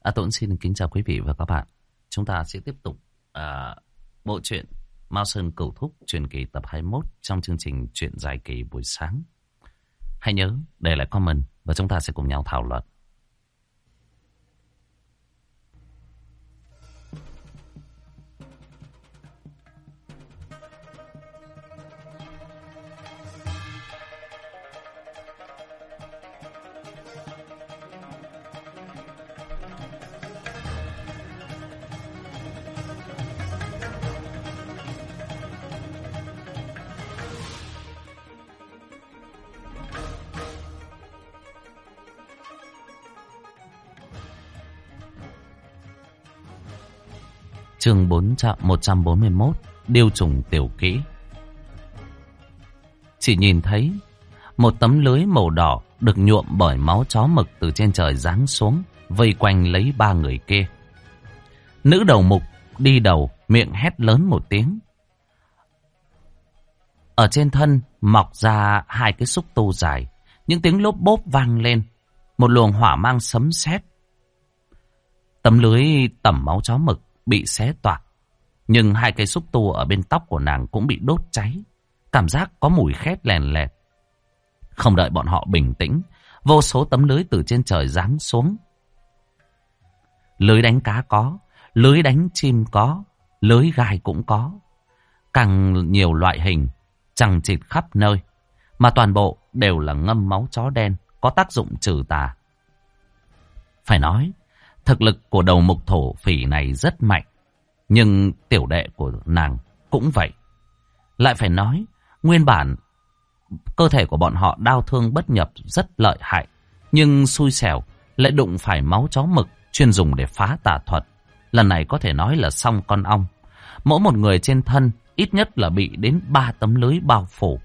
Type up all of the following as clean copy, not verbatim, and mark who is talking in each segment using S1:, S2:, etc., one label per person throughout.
S1: Tuấn xin kính chào quý vị và các bạn. Chúng ta sẽ tiếp tục bộ truyện Mao Sơn Cửu Thúc truyền kỳ tập 21 trong chương trình truyện dài kỳ buổi sáng. Hãy nhớ để lại comment và chúng ta sẽ cùng nhau thảo luận. Chương 141 Điêu trùng tiểu kỹ. Chỉ nhìn thấy một tấm lưới màu đỏ được nhuộm bởi máu chó mực từ trên trời giáng xuống, vây quanh lấy ba người kia. Nữ đầu mục đi đầu, miệng hét lớn một tiếng. Ở trên thân mọc ra hai cái xúc tu dài, những tiếng lốp bốp vang lên, một luồng hỏa mang sấm sét. Tấm lưới tẩm máu chó mực bị xé toạc, nhưng hai cây xúc tu ở bên tóc của nàng cũng bị đốt cháy, cảm giác có mùi khét lèn lẹt. Không đợi bọn họ bình tĩnh, vô số tấm lưới từ trên trời giáng xuống. Lưới đánh cá có, lưới đánh chim có, lưới gai cũng có, càng nhiều loại hình chằng chịt khắp nơi, mà toàn bộ đều là ngâm máu chó đen, có tác dụng trừ tà. Phải nói thực lực của đầu mục thổ phỉ này rất mạnh, nhưng tiểu đệ của nàng cũng vậy. Lại phải nói, nguyên bản cơ thể của bọn họ đau thương bất nhập rất lợi hại, nhưng xui xẻo lại đụng phải máu chó mực chuyên dùng để phá tà thuật. Lần này có thể nói là xong con ong. Mỗi một người trên thân ít nhất là bị đến 3 tấm lưới bao phủ.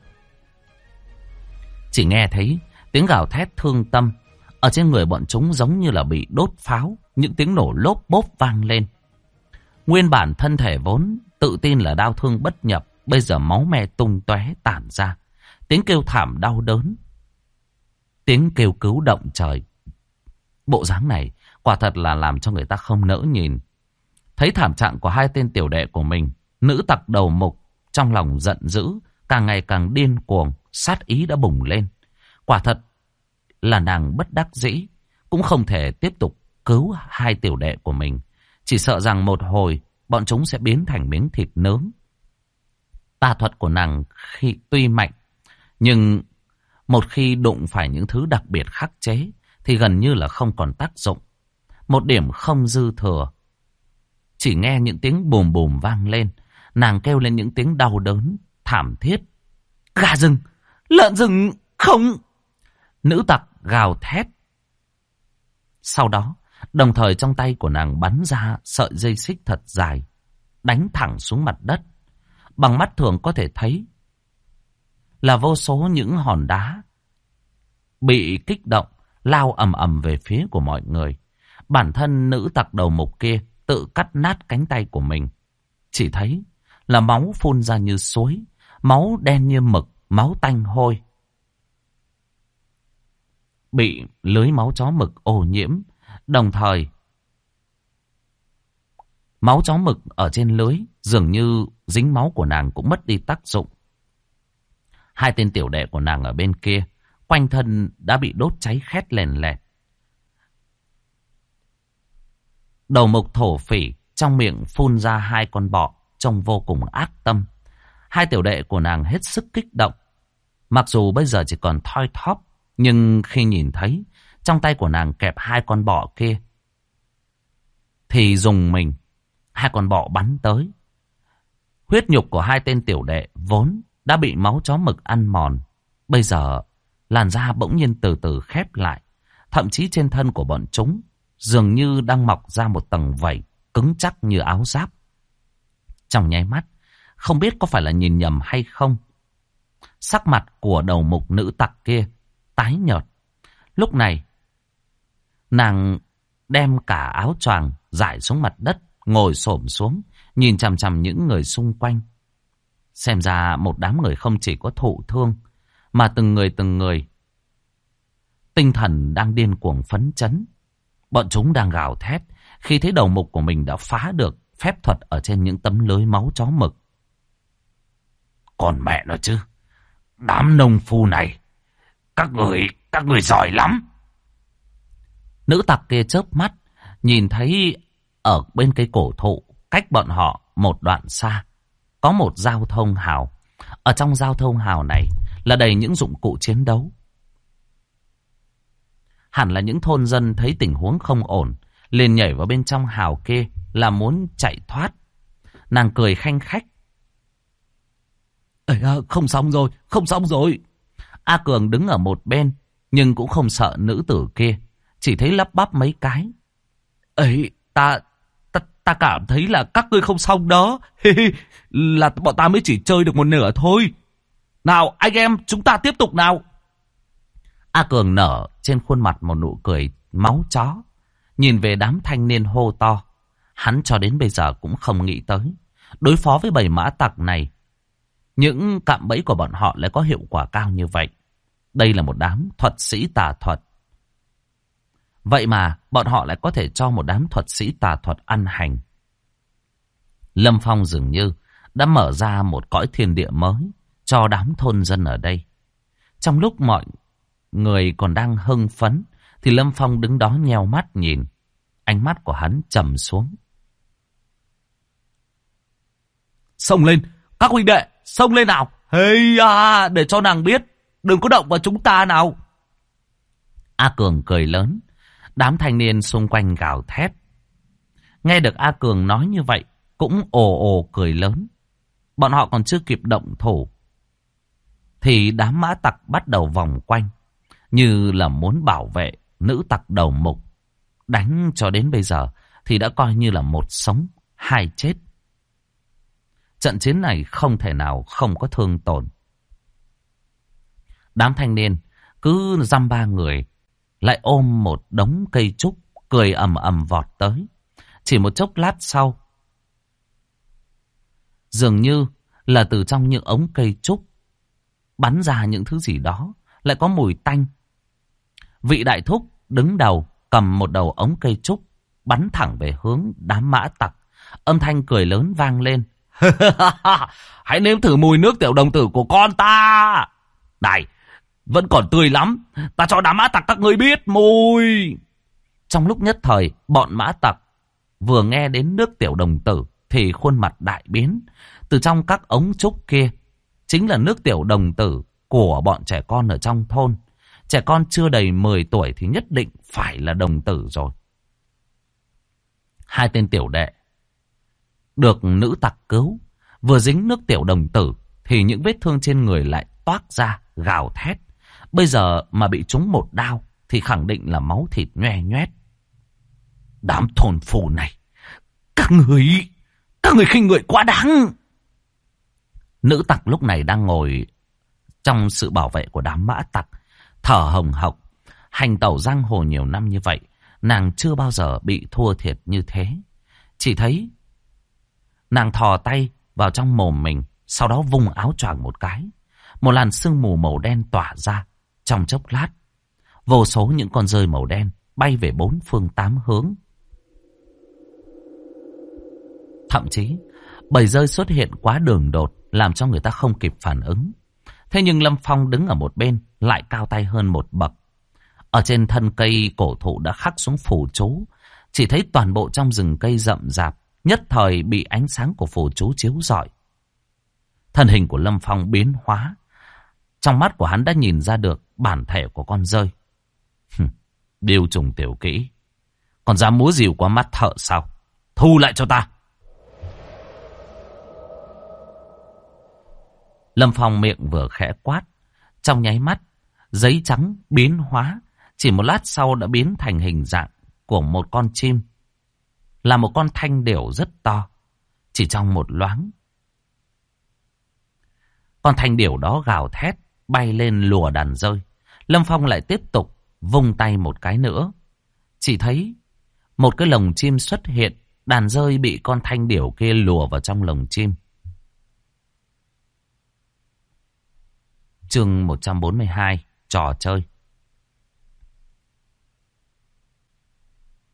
S1: Chỉ nghe thấy tiếng gào thét thương tâm. Ở trên người bọn chúng giống như là bị đốt pháo, những tiếng nổ lốp bốp vang lên. Nguyên bản thân thể vốn tự tin là đau thương bất nhập, bây giờ máu me tung tóe tản ra, tiếng kêu thảm đau đớn, tiếng kêu cứu động trời. Bộ dáng này quả thật là làm cho người ta không nỡ nhìn. Thấy thảm trạng của hai tên tiểu đệ của mình, nữ tặc đầu mục trong lòng giận dữ, càng ngày càng điên cuồng, sát ý đã bùng lên. Quả thật là nàng bất đắc dĩ, cũng không thể tiếp tục cứu hai tiểu đệ của mình. Chỉ sợ rằng một hồi bọn chúng sẽ biến thành miếng thịt nướng. Tà thuật của nàng tuy mạnh, nhưng một khi đụng phải những thứ đặc biệt khắc chế thì gần như là không còn tác dụng. Một điểm không dư thừa. Chỉ nghe những tiếng bùm bùm vang lên, nàng kêu lên những tiếng đau đớn thảm thiết. Gà rừng, lợn rừng, không! Nữ tặc gào thét. Sau đó, đồng thời trong tay của nàng bắn ra sợi dây xích thật dài, đánh thẳng xuống mặt đất. Bằng mắt thường có thể thấy là vô số những hòn đá bị kích động, lao ầm ầm về phía của mọi người. Bản thân nữ tặc đầu mục kia tự cắt nát cánh tay của mình. Chỉ thấy là máu phun ra như suối, máu đen như mực, máu tanh hôi. Bị lưới máu chó mực ô nhiễm, đồng thời máu chó mực ở trên lưới dường như dính máu của nàng cũng mất đi tác dụng. Hai tên tiểu đệ của nàng ở bên kia, quanh thân đã bị đốt cháy khét lèn lẹt. Đầu mục thổ phỉ trong miệng phun ra hai con bọ trông vô cùng ác tâm. Hai tiểu đệ của nàng hết sức kích động. Mặc dù bây giờ chỉ còn thoi thóp, nhưng khi nhìn thấy trong tay của nàng kẹp hai con bọ kia thì dùng mình, hai con bọ bắn tới. Huyết nhục của hai tên tiểu đệ vốn đã bị máu chó mực ăn mòn, bây giờ làn da bỗng nhiên từ từ khép lại. Thậm chí trên thân của bọn chúng dường như đang mọc ra một tầng vảy cứng chắc như áo giáp. Trong nháy mắt, không biết có phải là nhìn nhầm hay không, sắc mặt của đầu mục nữ tặc kia tái nhợt. Lúc này, nàng đem cả áo choàng rải xuống mặt đất, ngồi xổm xuống, nhìn chằm chằm những người xung quanh. Xem ra một đám người không chỉ có thụ thương, mà từng người tinh thần đang điên cuồng phấn chấn. Bọn chúng đang gào thét khi thấy đầu mục của mình đã phá được phép thuật ở trên những tấm lưới máu chó mực. Còn mẹ nó chứ, đám nông phu này, các người giỏi lắm. Nữ tặc kia chớp mắt, nhìn thấy ở bên cây cổ thụ, cách bọn họ một đoạn xa, có một giao thông hào. Ở trong giao thông hào này là đầy những dụng cụ chiến đấu. Hẳn là những thôn dân thấy tình huống không ổn, liền nhảy vào bên trong hào kia là muốn chạy thoát. Nàng cười khanh khách. Không xong rồi, không xong rồi. A Cường đứng ở một bên, nhưng cũng không sợ nữ tử kia, chỉ thấy lắp bắp mấy cái. Ta cảm thấy là các ngươi không xong đó. Là bọn ta mới chỉ chơi được một nửa thôi. Nào anh em, chúng ta tiếp tục nào. A Cường nở trên khuôn mặt một nụ cười máu chó, nhìn về đám thanh niên hô to. Hắn cho đến bây giờ cũng không nghĩ tới, đối phó với bầy mã tặc này, những cạm bẫy của bọn họ lại có hiệu quả cao như vậy. Đây là một đám thuật sĩ tà thuật. Vậy mà bọn họ lại có thể cho một đám thuật sĩ tà thuật ăn hành. Lâm Phong dường như đã mở ra một cõi thiên địa mới cho đám thôn dân ở đây. Trong lúc mọi người còn đang hưng phấn, thì Lâm Phong đứng đó nheo mắt nhìn. Ánh mắt của hắn trầm xuống. Xông lên, các huynh đệ, xông lên nào. Để cho nàng biết, đừng có động vào chúng ta nào. A Cường cười lớn. Đám thanh niên xung quanh gào thét. Nghe được A Cường nói như vậy, cũng ồ ồ cười lớn. Bọn họ còn chưa kịp động thủ, thì đám mã tặc bắt đầu vòng quanh, như là muốn bảo vệ nữ tặc đầu mục. Đánh cho đến bây giờ thì đã coi như là một sống hai chết. Trận chiến này không thể nào không có thương tổn. Đám thanh niên cứ dăm ba người lại ôm một đống cây trúc, cười ầm ầm vọt tới. Chỉ một chốc lát sau, dường như là từ trong những ống cây trúc bắn ra những thứ gì đó, lại có mùi tanh. Vị đại thúc đứng đầu cầm một đầu ống cây trúc, bắn thẳng về hướng đám mã tặc. Âm thanh cười lớn vang lên. Hãy nếm thử mùi nước tiểu đồng tử của con ta. Này, vẫn còn tươi lắm. Ta cho đám mã tặc các ngươi biết mùi. Trong lúc nhất thời, bọn mã tặc vừa nghe đến nước tiểu đồng tử thì khuôn mặt đại biến. Từ trong các ống trúc kia chính là nước tiểu đồng tử của bọn trẻ con ở trong thôn. Trẻ con chưa đầy 10 tuổi thì nhất định phải là đồng tử rồi. Hai tên tiểu đệ được nữ tặc cứu, vừa dính nước tiểu đồng tử thì những vết thương trên người lại toác ra, gào thét. Bây giờ mà bị trúng một đao thì khẳng định là máu thịt nhoe nhoét. Đám thôn phù này, các người khinh người quá đáng. Nữ tặc lúc này đang ngồi trong sự bảo vệ của đám mã tặc, thở hồng hộc. Hành tẩu giang hồ nhiều năm như vậy, nàng chưa bao giờ bị thua thiệt như thế. Chỉ thấy nàng thò tay vào trong mồm mình, sau đó vung áo choàng một cái. Một làn sương mù màu đen tỏa ra. Trong chốc lát, vô số những con dơi màu đen bay về bốn phương tám hướng. Thậm chí, bầy dơi xuất hiện quá đường đột, làm cho người ta không kịp phản ứng. Thế nhưng Lâm Phong đứng ở một bên lại cao tay hơn một bậc. Ở trên thân cây cổ thụ đã khắc xuống phù chú. Chỉ thấy toàn bộ trong rừng cây rậm rạp nhất thời bị ánh sáng của phù chú chiếu rọi. Thân hình của Lâm Phong biến hóa. Trong mắt của hắn đã nhìn ra được bản thể của con dơi. Điều trùng tiểu kỹ, còn dám múa rìu qua mắt thợ sao? Thu lại cho ta. Lâm Phong miệng vừa khẽ quát, trong nháy mắt giấy trắng biến hóa, chỉ một lát sau đã biến thành hình dạng của một con chim, là một con thanh điểu rất to. Chỉ trong một loáng, con thanh điểu đó gào thét bay lên lùa đàn dơi. Lâm Phong lại tiếp tục vung tay một cái nữa, chỉ thấy một cái lồng chim xuất hiện. Đàn dơi bị con thanh điểu kia lùa vào trong lồng chim. Chương 142, trò chơi.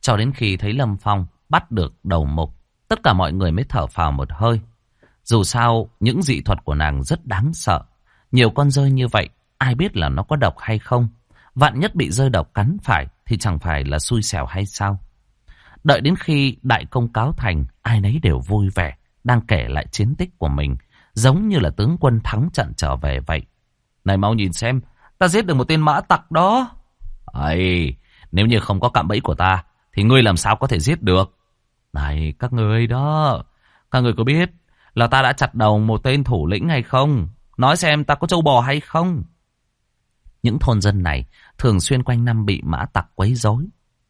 S1: Cho đến khi thấy Lâm Phong bắt được đầu mục, tất cả mọi người mới thở phào một hơi. Dù sao, những dị thuật của nàng rất đáng sợ. Nhiều con rơi như vậy, ai biết là nó có độc hay không? Vạn nhất bị rơi độc cắn phải thì chẳng phải là xui xẻo hay sao? Đợi đến khi đại công cáo thành, ai nấy đều vui vẻ, đang kể lại chiến tích của mình, giống như là tướng quân thắng trận trở về vậy. Này mau nhìn xem, ta giết được một tên mã tặc đó. Ấy, nếu như không có cạm bẫy của ta, thì ngươi làm sao có thể giết được? Này, các ngươi đó, các ngươi có biết là ta đã chặt đầu một tên thủ lĩnh hay không? Nói xem ta có trâu bò hay không? Những thôn dân này thường xuyên quanh năm bị mã tặc quấy rối.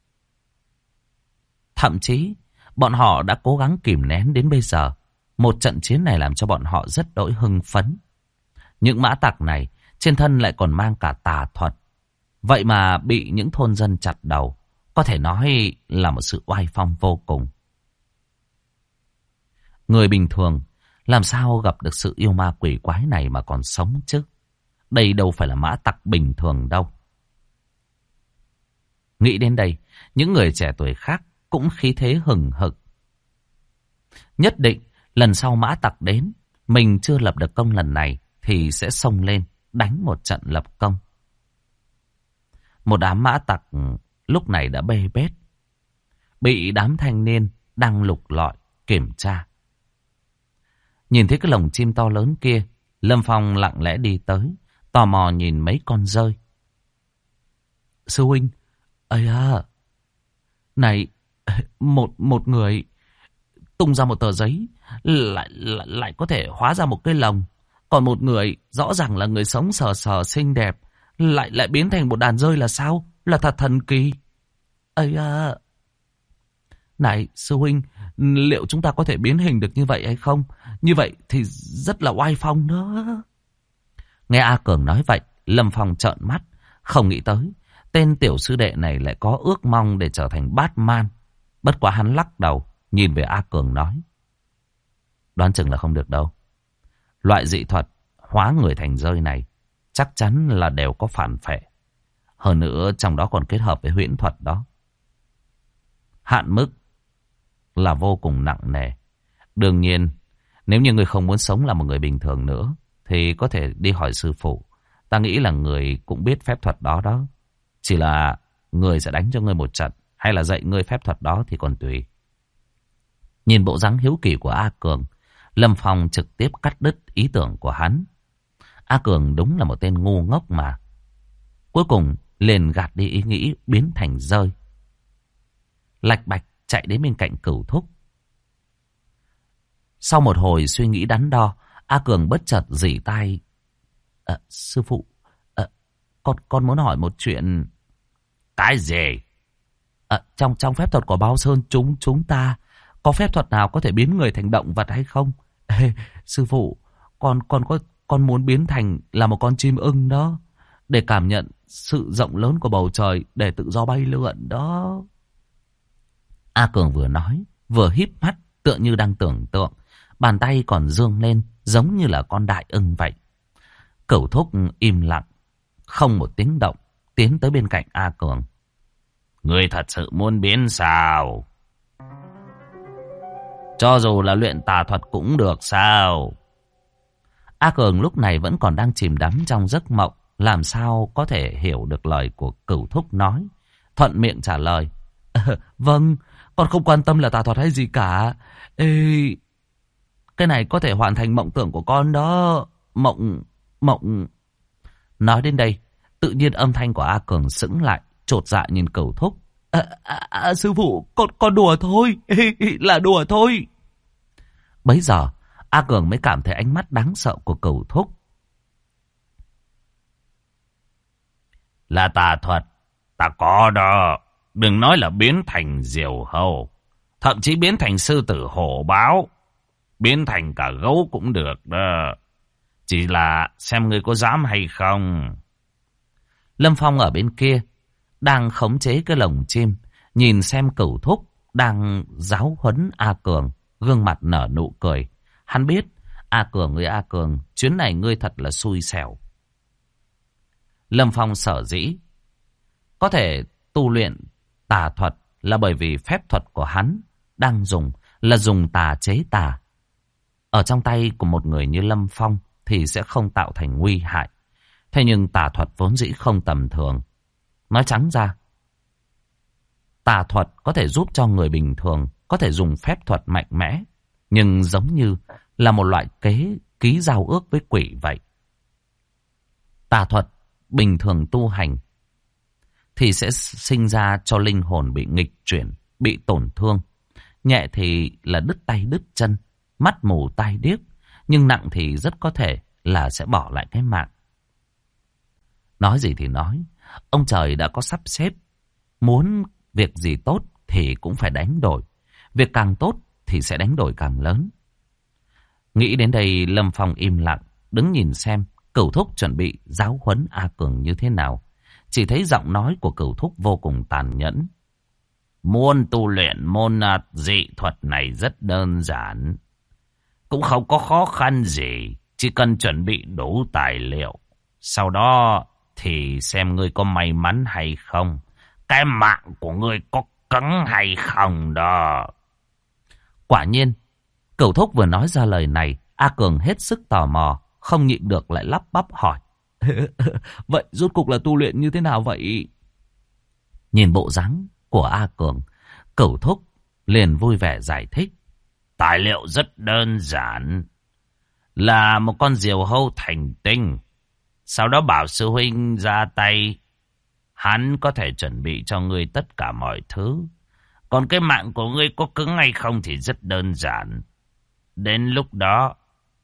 S1: Thậm chí, bọn họ đã cố gắng kìm nén đến bây giờ. Một trận chiến này làm cho bọn họ rất đỗi hưng phấn. Những mã tặc này trên thân lại còn mang cả tà thuật. Vậy mà bị những thôn dân chặt đầu, có thể nói là một sự oai phong vô cùng. Người bình thường làm sao gặp được sự yêu ma quỷ quái này mà còn sống chứ? Đây đâu phải là mã tặc bình thường đâu. Nghĩ đến đây, những người trẻ tuổi khác cũng khí thế hừng hực. Nhất định lần sau mã tặc đến, mình chưa lập được công lần này thì sẽ xông lên đánh một trận lập công. Một đám mã tặc lúc này đã bê bết, bị đám thanh niên đang lục lọi kiểm tra. Nhìn thấy cái lồng chim to lớn kia, Lâm Phong lặng lẽ đi tới, tò mò nhìn mấy con rơi. Sư huynh, ây à, này, một người tung ra một tờ giấy lại có thể hóa ra một cái lồng, còn một người rõ ràng là người sống sờ sờ xinh đẹp lại biến thành một đàn rơi là sao? Là thật thần kỳ. Ây à, này sư huynh, liệu chúng ta có thể biến hình được như vậy hay không? Như vậy thì rất là oai phong đó. Nghe A Cường nói vậy, Lâm Phong trợn mắt, không nghĩ tới tên tiểu sư đệ này lại có ước mong để trở thành Batman. Bất quá hắn lắc đầu, nhìn về A Cường nói: đoán chừng là không được đâu. Loại dị thuật hóa người thành rơi này chắc chắn là đều có phản phệ. Hơn nữa trong đó còn kết hợp với huyễn thuật đó. Hạn mức là vô cùng nặng nề. Đương nhiên, nếu như người không muốn sống là một người bình thường nữa, thì có thể đi hỏi sư phụ. Ta nghĩ là người cũng biết phép thuật đó đó. Chỉ là người sẽ đánh cho ngươi một trận, hay là dạy ngươi phép thuật đó thì còn tùy. Nhìn bộ dáng hiếu kỳ của A Cường, Lâm Phong trực tiếp cắt đứt ý tưởng của hắn. A Cường đúng là một tên ngu ngốc mà. Cuối cùng liền gạt đi ý nghĩ biến thành rơi. Lạch bạch chạy đến bên cạnh Cửu Thúc. Sau một hồi suy nghĩ đắn đo, A Cường bất chợt rỉ tai: sư phụ, con muốn hỏi một chuyện. Cái gì? Trong phép thuật của Bao Sơn chúng ta có phép thuật nào có thể biến người thành động vật hay không? Ê, sư phụ, con muốn biến thành là một con chim ưng đó, để cảm nhận sự rộng lớn của bầu trời, để tự do bay lượn đó. A Cường vừa nói vừa híp mắt, tựa như đang tưởng tượng, bàn tay còn dương lên giống như là con đại ưng vậy. Cửu Thúc im lặng, không một tiếng động, tiến tới bên cạnh A Cường. Ngươi thật sự muốn biến sao? Cho dù là luyện tà thuật cũng được sao? A Cường lúc này vẫn còn đang chìm đắm trong giấc mộng, làm sao có thể hiểu được lời của Cửu Thúc nói. Thuận miệng trả lời: vâng, con không quan tâm là tà thuật hay gì cả. Ê, cái này có thể hoàn thành mộng tưởng của con đó. Mộng. Nói đến đây, tự nhiên âm thanh của A Cường sững lại, chột dạ nhìn Cửu Thúc. Sư phụ, con đùa thôi, là đùa thôi. Bấy giờ, A Cường mới cảm thấy ánh mắt đáng sợ của Cửu Thúc. Là tà thuật, ta có đó. Đừng nói là biến thành diều hâu, thậm chí biến thành sư tử hổ báo, biến thành cả gấu cũng được đó. Chỉ là xem ngươi có dám hay không. Lâm Phong ở bên kia đang khống chế cái lồng chim, nhìn xem Cửu Thúc đang giáo huấn A Cường, gương mặt nở nụ cười. Hắn biết: A Cường, chuyến này ngươi thật là xui xẻo. Lâm Phong sở dĩ có thể tu luyện tà thuật là bởi vì phép thuật của hắn đang dùng là dùng tà chế tà. Ở trong tay của một người như Lâm Phong thì sẽ không tạo thành nguy hại. Thế nhưng tà thuật vốn dĩ không tầm thường. Nói trắng ra, tà thuật có thể giúp cho người bình thường có thể dùng phép thuật mạnh mẽ, nhưng giống như là một loại ký giao ước với quỷ vậy. Tà thuật bình thường tu hành thì sẽ sinh ra cho linh hồn bị nghịch chuyển, bị tổn thương. Nhẹ thì là đứt tay đứt chân, mắt mù tai điếc, nhưng nặng thì rất có thể là sẽ bỏ lại cái mạng. Nói gì thì nói, ông trời đã có sắp xếp, muốn việc gì tốt thì cũng phải đánh đổi. Việc càng tốt thì sẽ đánh đổi càng lớn. Nghĩ đến đây, Lâm Phong im lặng, đứng nhìn xem Cửu Thúc chuẩn bị giáo huấn A Cường như thế nào. Chỉ thấy giọng nói của Cửu Thúc vô cùng tàn nhẫn. Muốn tu luyện môn dị thuật này rất đơn giản. Cũng không có khó khăn gì, chỉ cần chuẩn bị đủ tài liệu. Sau đó thì xem ngươi có may mắn hay không. Cái mạng của ngươi có cứng hay không đó. Quả nhiên, Cửu Thúc vừa nói ra lời này, A Cường hết sức tò mò, không nhịn được lại lắp bắp hỏi. Vậy rốt cuộc là tu luyện như thế nào vậy? Nhìn bộ dáng của A Cường, Cửu Thúc liền vui vẻ giải thích. Tài liệu rất đơn giản. Là một con diều hâu thành tinh. Sau đó bảo sư huynh ra tay. Hắn có thể chuẩn bị cho ngươi tất cả mọi thứ. Còn cái mạng của ngươi có cứng hay không thì rất đơn giản. Đến lúc đó,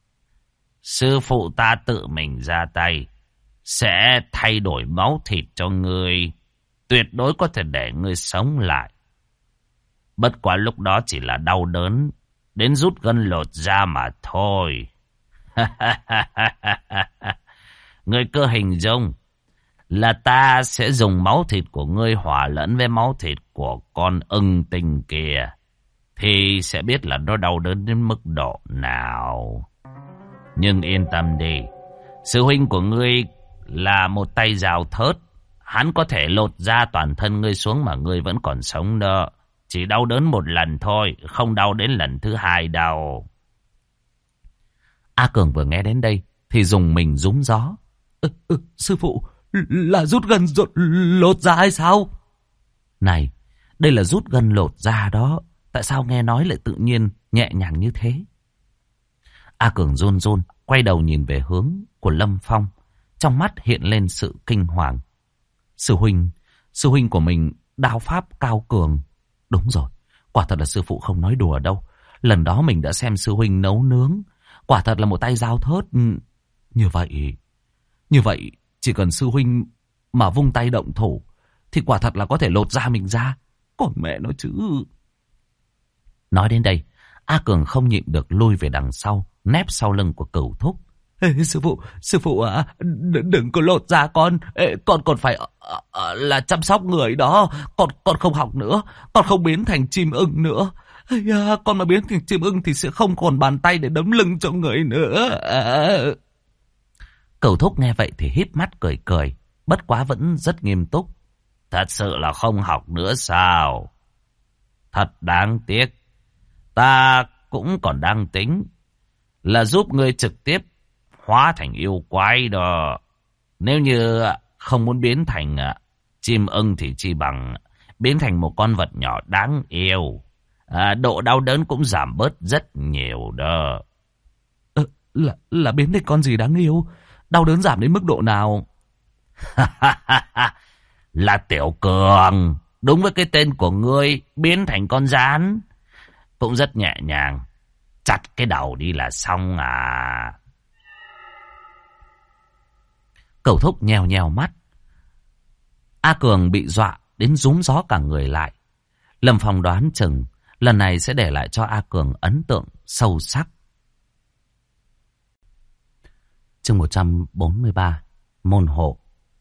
S1: sư phụ ta tự mình ra tay, sẽ thay đổi máu thịt cho ngươi. Tuyệt đối có thể để ngươi sống lại. Bất quá lúc đó chỉ là đau đớn, đến rút gân lột da mà thôi. Ngươi cứ hình dung là ta sẽ dùng máu thịt của ngươi hòa lẫn với máu thịt của con ưng tinh kia, thì sẽ biết là nó đau đớn đến mức độ nào. Nhưng yên tâm đi, sư huynh của ngươi là một tay rào thớt. Hắn có thể lột da toàn thân ngươi xuống mà ngươi vẫn còn sống đó. Chỉ đau đớn một lần thôi, không đau đến lần thứ hai đâu. A Cường vừa nghe đến đây thì dùng mình rúm gió. Sư phụ, là rút gân lột da hay sao? Này, đây là rút gân lột da đó. Tại sao nghe nói lại tự nhiên nhẹ nhàng như thế? A Cường run run, quay đầu nhìn về hướng của Lâm Phong. Trong mắt hiện lên sự kinh hoàng. Sư huynh của mình đao pháp cao cường. Đúng rồi, quả thật là sư phụ không nói đùa đâu. Lần đó mình đã xem sư huynh nấu nướng. Quả thật là một tay dao thớt. Như vậy, chỉ cần sư huynh mà vung tay động thủ thì quả thật là có thể lột da mình ra. Còn mẹ nó chứ. Nói đến đây, A Cường không nhịn được lui về đằng sau, nép sau lưng của Cửu Thúc. Ê, sư phụ à, đừng có lột da con. Con còn phải là chăm sóc người đó. Con không học nữa, con không biến thành chim ưng nữa. Con mà biến thành chim ưng thì sẽ không còn bàn tay để đấm lưng cho người nữa. Cửu Thúc nghe vậy thì híp mắt cười cười, bất quá vẫn rất nghiêm túc. Thật sự là không học nữa sao? Thật đáng tiếc. Ta cũng còn đang tính là giúp ngươi trực tiếp hóa thành yêu quái đó. Nếu như không muốn biến thành chim ưng thì chi bằng biến thành một con vật nhỏ đáng yêu. Độ đau đớn cũng giảm bớt rất nhiều đó. Là biến thành con gì đáng yêu? Đau đớn giảm đến mức độ nào? Là Tiểu Cường. Đúng với cái tên của ngươi, biến thành con gián. Cũng rất nhẹ nhàng. Chặt cái đầu đi là xong à. Cửu Thúc nheo nheo mắt. A Cường bị dọa đến rúm gió cả người lại. Lâm Phong đoán chừng lần này sẽ để lại cho A Cường ấn tượng sâu sắc. Chương 143, môn hộ.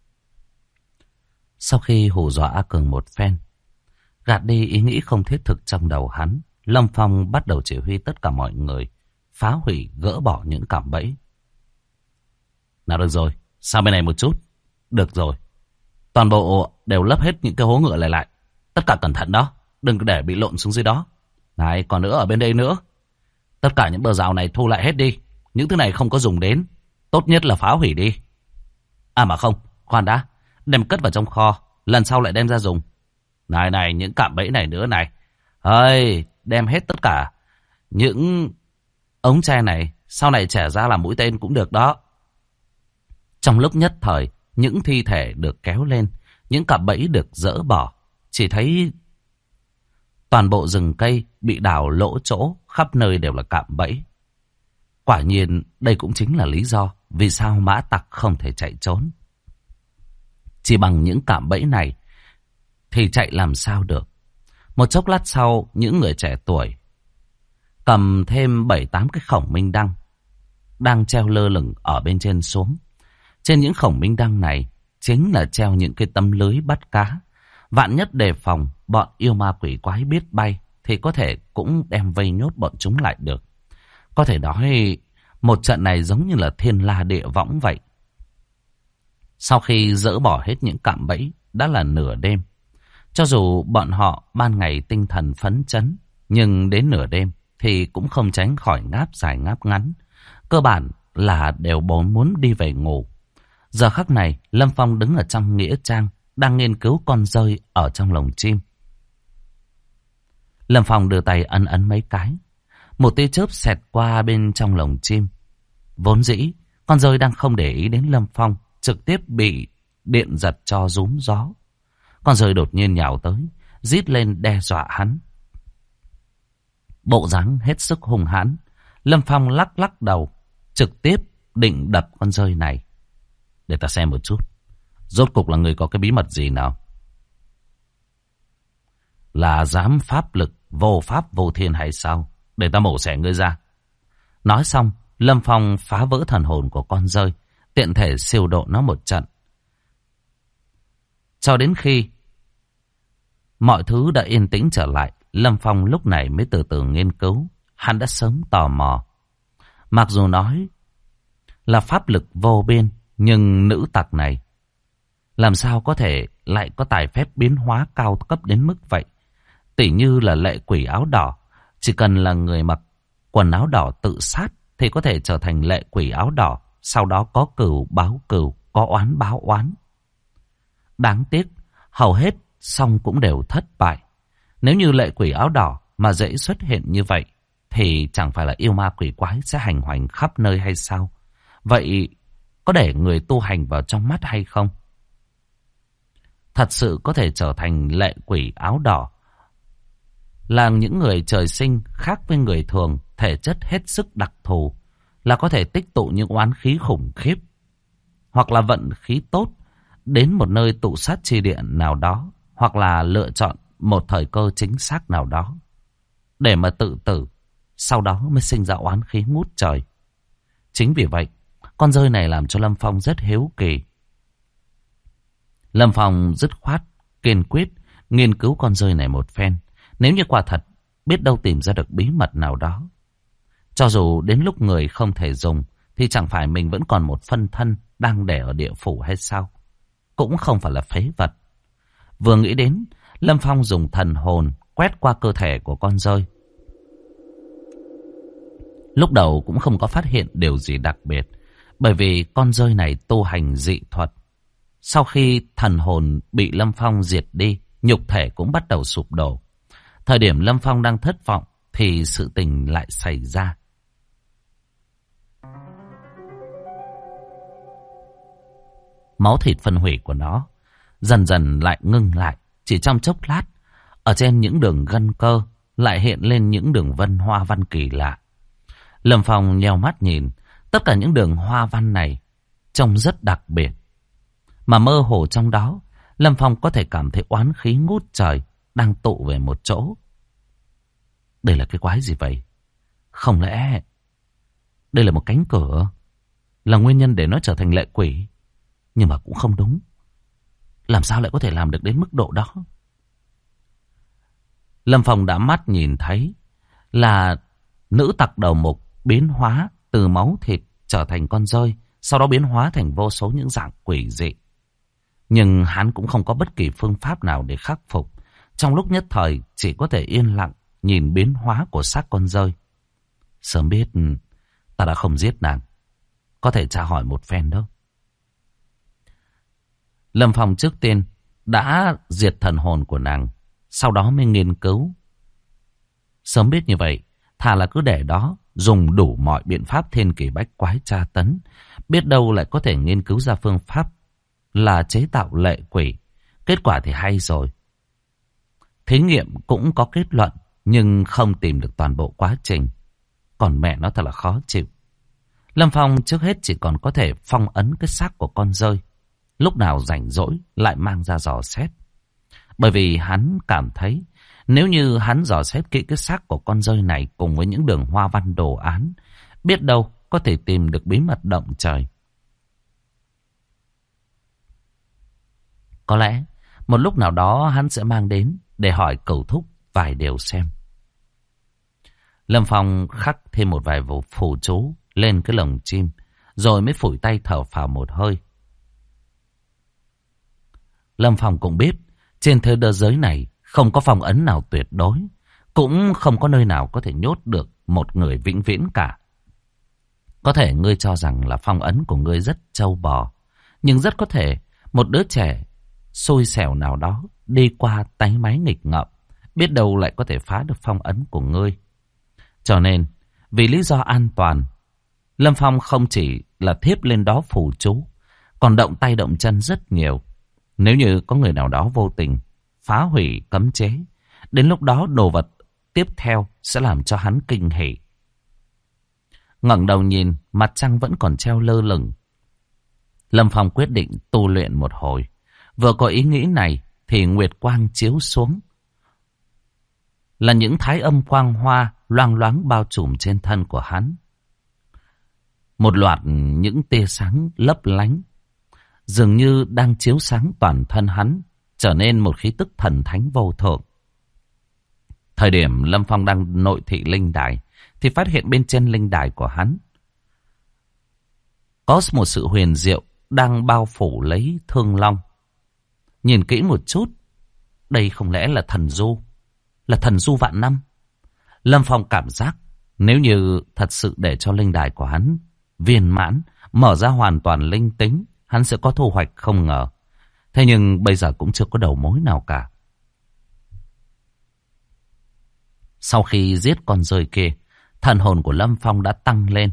S1: Sau khi hù dọa A Cường một phen, gạt đi ý nghĩ không thiết thực trong đầu hắn, Lâm Phong bắt đầu chỉ huy tất cả mọi người phá hủy, gỡ bỏ những cạm bẫy. Nào được rồi, sang bên này một chút. Được rồi, toàn bộ đều lấp hết những cái hố ngựa lại. Tất cả cẩn thận đó, đừng để bị lộn xuống dưới đó. Này, còn nữa ở bên đây nữa. Tất cả những bờ rào này thu lại hết đi. Những thứ này không có dùng đến. Tốt nhất là phá hủy đi. À mà không, khoan đã. Đem cất vào trong kho. Lần sau lại đem ra dùng. Này, những cạm bẫy này nữa này. Ơi, đem hết tất cả những ống tre này. Sau này trẻ ra làm mũi tên cũng được đó. Trong lúc nhất thời, những thi thể được kéo lên. Những cạm bẫy được dỡ bỏ. Chỉ thấy toàn bộ rừng cây bị đào lỗ chỗ. Khắp nơi đều là cạm bẫy. Quả nhiên đây cũng chính là lý do vì sao mã tặc không thể chạy trốn. Chỉ bằng những cạm bẫy này thì chạy làm sao được. Một chốc lát sau, những người trẻ tuổi cầm thêm 7-8 cái khổng minh đăng đang treo lơ lửng ở bên trên xuống. Trên những khổng minh đăng này chính là treo những cái tấm lưới bắt cá. Vạn nhất đề phòng bọn yêu ma quỷ quái biết bay thì có thể cũng đem vây nhốt bọn chúng lại được. Có thể nói một trận này giống như là thiên la địa võng vậy. Sau khi dỡ bỏ hết những cạm bẫy đã là nửa đêm. Cho dù bọn họ ban ngày tinh thần phấn chấn, nhưng đến nửa đêm thì cũng không tránh khỏi ngáp dài ngáp ngắn. Cơ bản là đều muốn đi về ngủ. Giờ khắc này, Lâm Phong đứng ở trong nghĩa trang, đang nghiên cứu con dơi ở trong lồng chim. Lâm Phong đưa tay ấn ấn mấy cái. Một tia chớp xẹt qua bên trong lồng chim. Vốn dĩ, con dơi đang không để ý đến Lâm Phong, trực tiếp bị điện giật cho rúm gió. Con dơi đột nhiên nhào tới, rít lên đe dọa hắn. Bộ dáng hết sức hung hãn. Lâm Phong lắc lắc đầu, trực tiếp định đập con dơi này. Để ta xem một chút, rốt cục là người có cái bí mật gì nào? Là dám pháp lực vô pháp vô thiên hay sao? Để ta mổ xẻ ngươi ra. Nói xong, Lâm Phong phá vỡ thần hồn của con dơi, tiện thể siêu độ nó một trận. Cho đến khi mọi thứ đã yên tĩnh trở lại, Lâm Phong lúc này mới từ từ nghiên cứu. Hắn đã sớm tò mò. Mặc dù nói là pháp lực vô biên, nhưng nữ tặc này làm sao có thể lại có tài phép biến hóa cao cấp đến mức vậy? Tỉ như là lệ quỷ áo đỏ, chỉ cần là người mặc quần áo đỏ tự sát thì có thể trở thành lệ quỷ áo đỏ, sau đó có cừu báo cừu, có oán báo oán. Đáng tiếc, hầu hết xong cũng đều thất bại. Nếu như lệ quỷ áo đỏ mà dễ xuất hiện như vậy, thì chẳng phải là yêu ma quỷ quái sẽ hành hoành khắp nơi hay sao? Vậy có để người tu hành vào trong mắt hay không? Thật sự có thể trở thành lệ quỷ áo đỏ là những người trời sinh khác với người thường, thể chất hết sức đặc thù, là có thể tích tụ những oán khí khủng khiếp, hoặc là vận khí tốt đến một nơi tụ sát chi địa nào đó, hoặc là lựa chọn một thời cơ chính xác nào đó để mà tự tử, sau đó mới sinh ra oán khí ngút trời. Chính vì vậy, con dơi này làm cho Lâm Phong rất hiếu kỳ. Lâm Phong dứt khoát, kiên quyết nghiên cứu con dơi này một phen. Nếu như quả thật, biết đâu tìm ra được bí mật nào đó. Cho dù đến lúc người không thể dùng, thì chẳng phải mình vẫn còn một phân thân đang để ở địa phủ hay sao? Cũng không phải là phế vật. Vừa nghĩ đến, Lâm Phong dùng thần hồn quét qua cơ thể của con dơi. Lúc đầu cũng không có phát hiện điều gì đặc biệt, bởi vì con dơi này tu hành dị thuật. Sau khi thần hồn bị Lâm Phong diệt đi, nhục thể cũng bắt đầu sụp đổ. Thời điểm Lâm Phong đang thất vọng thì sự tình lại xảy ra. Máu thịt phân hủy của nó dần dần lại ngưng lại. Chỉ trong chốc lát, ở trên những đường gân cơ lại hiện lên những đường vân hoa văn kỳ lạ. Lâm Phong nheo mắt nhìn, tất cả những đường hoa văn này trông rất đặc biệt. Mà mơ hồ trong đó, Lâm Phong có thể cảm thấy oán khí ngút trời đang tụ về một chỗ. Đây là cái quái gì vậy? Không lẽ đây là một cánh cửa, là nguyên nhân để nó trở thành lệ quỷ? Nhưng mà cũng không đúng. Làm sao lại có thể làm được đến mức độ đó? Lâm Phong đã mắt nhìn thấy là nữ tặc đầu mục biến hóa từ máu thịt trở thành con dơi, sau đó biến hóa thành vô số những dạng quỷ dị. Nhưng hắn cũng không có bất kỳ phương pháp nào để khắc phục. Trong lúc nhất thời chỉ có thể yên lặng nhìn biến hóa của xác con dơi. Sớm biết ta đã không giết nàng, có thể tra hỏi một phen đâu. Lâm Phong trước tiên đã diệt thần hồn của nàng, sau đó mới nghiên cứu. Sớm biết như vậy, thà là cứ để đó, dùng đủ mọi biện pháp thiên kỳ bách quái tra tấn, biết đâu lại có thể nghiên cứu ra phương pháp là chế tạo lệ quỷ. Kết quả thì hay rồi. Thí nghiệm cũng có kết luận, nhưng không tìm được toàn bộ quá trình. Còn mẹ nó thật là khó chịu. Lâm Phong trước hết chỉ còn có thể phong ấn cái xác của con dơi. Lúc nào rảnh rỗi lại mang ra dò xét. Bởi vì hắn cảm thấy nếu như hắn dò xét kỹ cái xác của con dơi này cùng với những đường hoa văn đồ án, biết đâu có thể tìm được bí mật động trời. Có lẽ một lúc nào đó hắn sẽ mang đến để hỏi Cửu Thúc vài điều xem. Lâm Phong khắc thêm một vài phù chú lên cái lồng chim, rồi mới phủi tay thở phào một hơi. Lâm Phong cũng biết trên thế giới này không có phong ấn nào tuyệt đối, cũng không có nơi nào có thể nhốt được một người vĩnh viễn cả. Có thể ngươi cho rằng là phong ấn của ngươi rất trâu bò, nhưng rất có thể một đứa trẻ xui xẻo nào đó đi qua táy máy nghịch ngợm, biết đâu lại có thể phá được phong ấn của ngươi. Cho nên, vì lý do an toàn, Lâm Phong không chỉ là thiếp lên đó phù chú, còn động tay động chân rất nhiều. Nếu như có người nào đó vô tình phá hủy cấm chế, đến lúc đó đồ vật tiếp theo sẽ làm cho hắn kinh hỉ. Ngẩng đầu nhìn, mặt trăng vẫn còn treo lơ lửng. Lâm Phong quyết định tu luyện một hồi. Vừa có ý nghĩ này thì nguyệt quang chiếu xuống, là những thái âm quang hoa loang loáng bao trùm trên thân của hắn. Một loạt những tia sáng lấp lánh dường như đang chiếu sáng toàn thân hắn, trở nên một khí tức thần thánh vô thượng. Thời điểm Lâm Phong đang nội thị linh đài thì phát hiện bên trên linh đài của hắn có một sự huyền diệu đang bao phủ lấy Thương Long. Nhìn kỹ một chút, đây không lẽ là thần du, là thần du vạn năm? Lâm Phong cảm giác nếu như thật sự để cho linh đài của hắn viên mãn, mở ra hoàn toàn linh tính, hắn sẽ có thu hoạch không ngờ. Thế nhưng bây giờ cũng chưa có đầu mối nào cả. Sau khi giết con rơi kia, thần hồn của Lâm Phong đã tăng lên.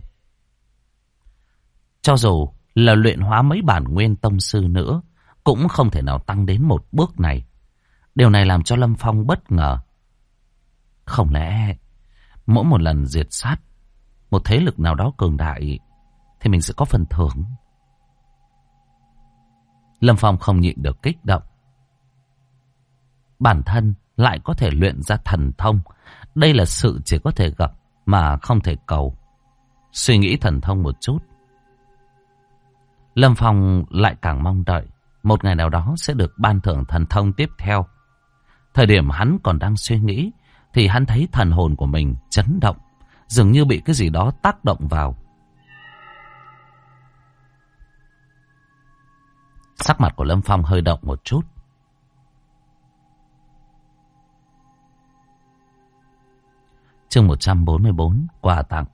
S1: Cho dù là luyện hóa mấy bản nguyên tông sư nữa, cũng không thể nào tăng đến một bước này. Điều này làm cho Lâm Phong bất ngờ. Không lẽ mỗi một lần diệt sát một thế lực nào đó cường đại thì mình sẽ có phần thưởng? Lâm Phong không nhịn được kích động. Bản thân lại có thể luyện ra thần thông. Đây là sự chỉ có thể gặp mà không thể cầu. Suy nghĩ thần thông một chút, Lâm Phong lại càng mong đợi một ngày nào đó sẽ được ban thưởng thần thông tiếp theo. Thời điểm hắn còn đang suy nghĩ thì hắn thấy thần hồn của mình chấn động, dường như bị cái gì đó tác động vào. Sắc mặt của Lâm Phong hơi động một chút. Chương 144, quà tặng.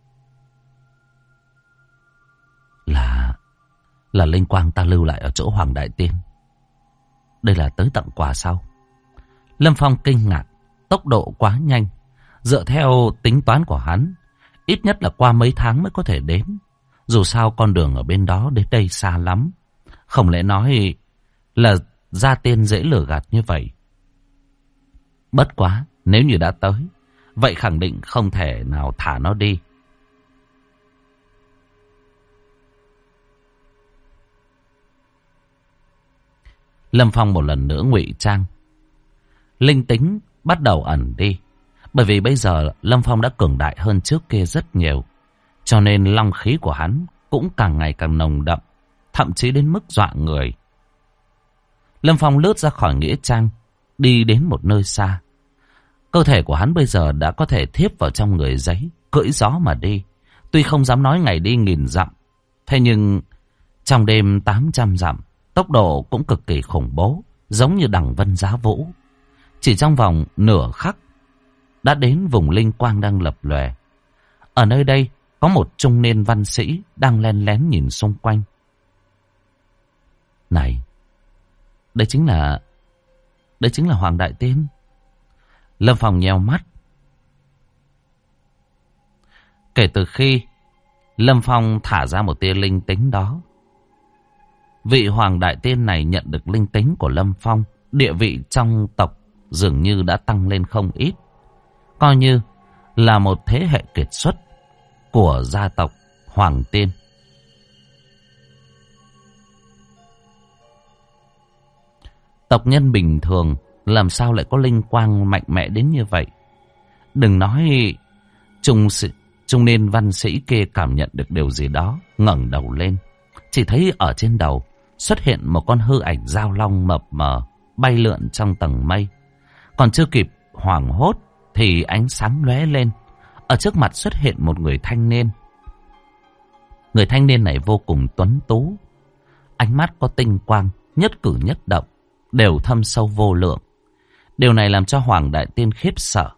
S1: Là linh quang ta lưu lại ở chỗ Hoàng Đại Tiên. Đây là tới tặng quà sao? Lâm Phong kinh ngạc, tốc độ quá nhanh. Dựa theo tính toán của hắn, ít nhất là qua mấy tháng mới có thể đến. Dù sao con đường ở bên đó đến đây xa lắm. Không lẽ nói là gia tiên dễ lừa gạt như vậy? Bất quá, nếu như đã tới, vậy khẳng định không thể nào thả nó đi. Lâm Phong một lần nữa ngụy trang. Linh tính bắt đầu ẩn đi. Bởi vì bây giờ Lâm Phong đã cường đại hơn trước kia rất nhiều. Cho nên long khí của hắn cũng càng ngày càng nồng đậm, thậm chí đến mức dọa người. Lâm Phong lướt ra khỏi nghĩa trang, đi đến một nơi xa. Cơ thể của hắn bây giờ đã có thể thiếp vào trong người giấy, cưỡi gió mà đi. Tuy không dám nói ngày đi 1000 dặm, thế nhưng trong đêm 800 dặm, tốc độ cũng cực kỳ khủng bố, giống như đằng vân giá vũ. Chỉ trong vòng nửa khắc đã đến vùng linh quang đang lập lòe. Ở nơi đây có một trung niên văn sĩ đang len lén nhìn xung quanh. Này, đây chính là Hoàng Đại Tiên. Lâm Phong nheo mắt. Kể từ khi Lâm Phong thả ra một tia linh tính đó, vị Hoàng Đại Tiên này nhận được linh tính của Lâm Phong, địa vị trong tộc dường như đã tăng lên không ít, coi như là một thế hệ kiệt xuất của gia tộc Hoàng Tiên. Tộc nhân bình thường làm sao lại có linh quang mạnh mẽ đến như vậy? Đừng nói trung niên văn sĩ kia cảm nhận được điều gì đó, ngẩng đầu lên, chỉ thấy ở trên đầu xuất hiện một con hư ảnh dao long mập mờ bay lượn trong tầng mây. Còn chưa kịp hoảng hốt thì ánh sáng lóe lên, ở trước mặt xuất hiện một người thanh niên. Người thanh niên này vô cùng tuấn tú, ánh mắt có tinh quang, nhất cử nhất động đều thâm sâu vô lượng. Điều này làm cho Hoàng Đại Tiên khiếp sợ.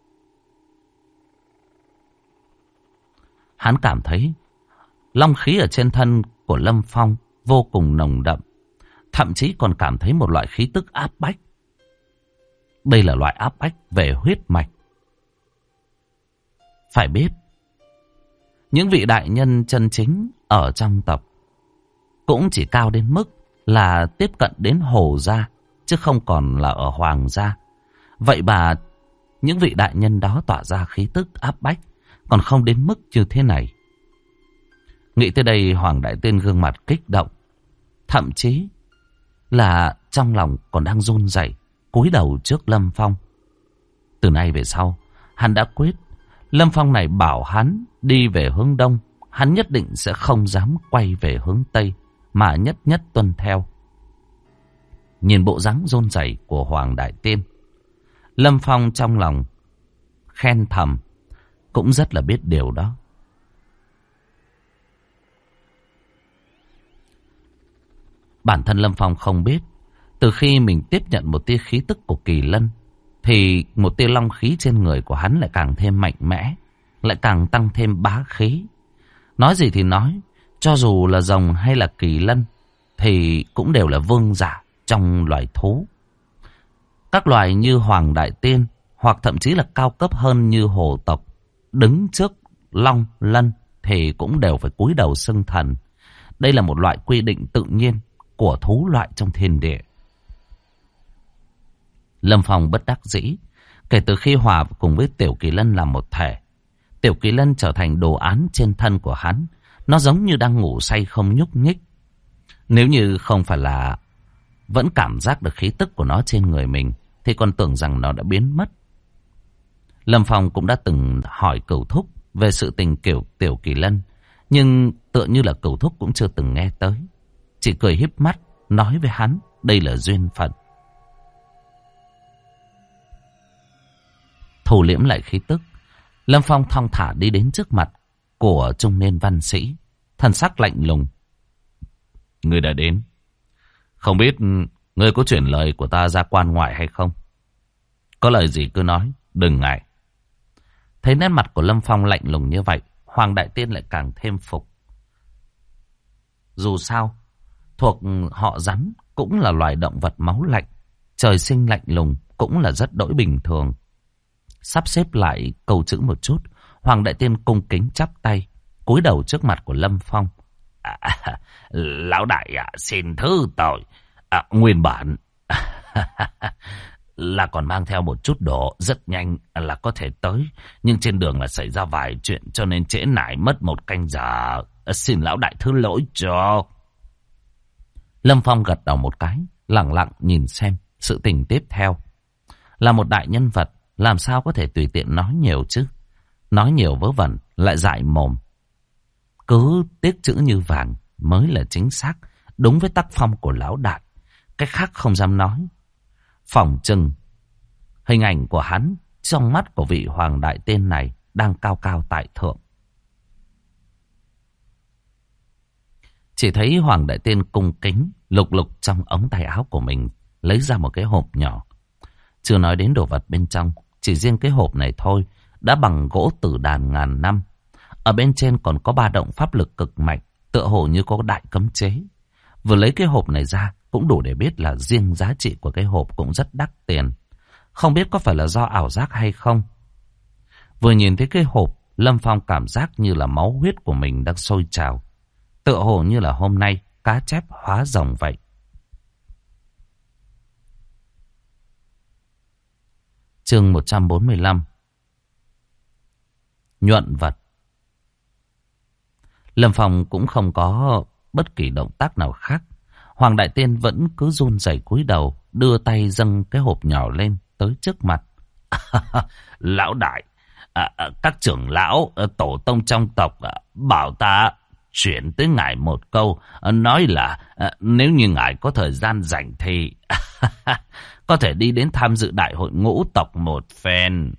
S1: Hắn cảm thấy long khí ở trên thân của Lâm Phong vô cùng nồng đậm, thậm chí còn cảm thấy một loại khí tức áp bách. Đây là loại áp bách về huyết mạch. Phải biết, những vị đại nhân chân chính ở trong tộc cũng chỉ cao đến mức là tiếp cận đến Hồ gia, chứ không còn là ở Hoàng gia. Vậy mà những vị đại nhân đó tỏa ra khí tức áp bách, còn không đến mức như thế này. Nghĩ tới đây, Hoàng Đại Tiên gương mặt kích động, thậm chí là trong lòng còn đang run rẩy, cúi đầu trước Lâm Phong. Từ nay về sau, hắn đã quyết, Lâm Phong này bảo hắn đi về hướng đông, hắn nhất định sẽ không dám quay về hướng tây, mà nhất nhất tuân theo. Nhìn bộ dáng run rẩy của Hoàng Đại Tiên, Lâm Phong trong lòng khen thầm, cũng rất là biết điều đó. Bản thân Lâm Phong không biết, từ khi mình tiếp nhận một tia khí tức của Kỳ Lân, thì một tia long khí trên người của hắn lại càng thêm mạnh mẽ, lại càng tăng thêm bá khí. Nói gì thì nói, cho dù là rồng hay là Kỳ Lân thì cũng đều là vương giả trong loài thú. Các loài như Hoàng Đại Tiên hoặc thậm chí là cao cấp hơn như hồ tộc, đứng trước long lân thì cũng đều phải cúi đầu xưng thần. Đây là một loại quy định tự nhiên của thú loại trong thiên địa. Lâm Phong bất đắc dĩ, kể từ khi hòa cùng với Tiểu Kỳ Lân làm một thể, Tiểu Kỳ Lân trở thành đồ án trên thân của hắn. Nó giống như đang ngủ say không nhúc nhích. Nếu như không phải là vẫn cảm giác được khí tức của nó trên người mình, thì còn tưởng rằng nó đã biến mất. Lâm Phong cũng đã từng hỏi Cửu Thúc về sự tình kiểu Tiểu Kỳ Lân, nhưng tựa như là Cửu Thúc cũng chưa từng nghe tới, chỉ cười híp mắt nói với hắn đây là duyên phận. Thu liễm lại khí tức, Lâm Phong thong thả đi đến trước mặt của trung niên văn sĩ, thần sắc lạnh lùng. Ngươi đã đến, không biết ngươi có chuyển lời của ta ra quan ngoại hay không? Có lời gì cứ nói, đừng ngại. Thấy nét mặt của Lâm Phong lạnh lùng như vậy, Hoàng Đại Tiên lại càng thêm phục. Dù sao, thuộc họ rắn cũng là loài động vật máu lạnh, trời sinh lạnh lùng cũng là rất đỗi bình thường. Sắp xếp lại câu chữ một chút, Hoàng Đại Tiên cung kính chắp tay, cúi đầu trước mặt của Lâm Phong. Lão đại xin thứ tội. Nguyên bản là còn mang theo một chút đồ, rất nhanh là có thể tới, nhưng trên đường là xảy ra vài chuyện cho nên trễ nải mất một canh giờ. Xin lão đại thứ lỗi cho. Lâm Phong gật đầu một cái, lặng lặng nhìn xem sự tình tiếp theo. Là một đại nhân vật, làm sao có thể tùy tiện nói nhiều chứ? Nói nhiều vớ vẩn lại dại mồm. Cứ tiếc chữ như vàng mới là chính xác, đúng với tác phong của lão đại. Cái khác không dám nói. Phỏng chừng hình ảnh của hắn trong mắt của vị Hoàng Đại Tiên này đang cao cao tại thượng. Chỉ thấy Hoàng Đại Tiên cung kính lục lục trong ống tay áo của mình, lấy ra một cái hộp nhỏ. Chưa nói đến đồ vật bên trong, chỉ riêng cái hộp này thôi đã bằng gỗ tử đàn ngàn năm. Ở bên trên còn có 3 động pháp lực cực mạnh, tựa hồ như có đại cấm chế. Vừa lấy cái hộp này ra cũng đủ để biết là riêng giá trị của cái hộp cũng rất đắt tiền. Không biết có phải là do ảo giác hay không. Vừa nhìn thấy cái hộp, Lâm Phong cảm giác như là máu huyết của mình đang sôi trào. Tựa hồ như là hôm nay cá chép hóa rồng vậy. Chương 145. Nhuận vật. Lâm Phong cũng không có bất kỳ động tác nào khác. Hoàng Đại Tiên vẫn cứ run rẩy cúi đầu, đưa tay dâng cái hộp nhỏ lên tới trước mặt. Lão đại, các trưởng lão, tổ tông trong tộc bảo ta chuyển tới ngài một câu, nói là nếu như ngài có thời gian rảnh thì có thể đi đến tham dự đại hội ngũ tộc một phen.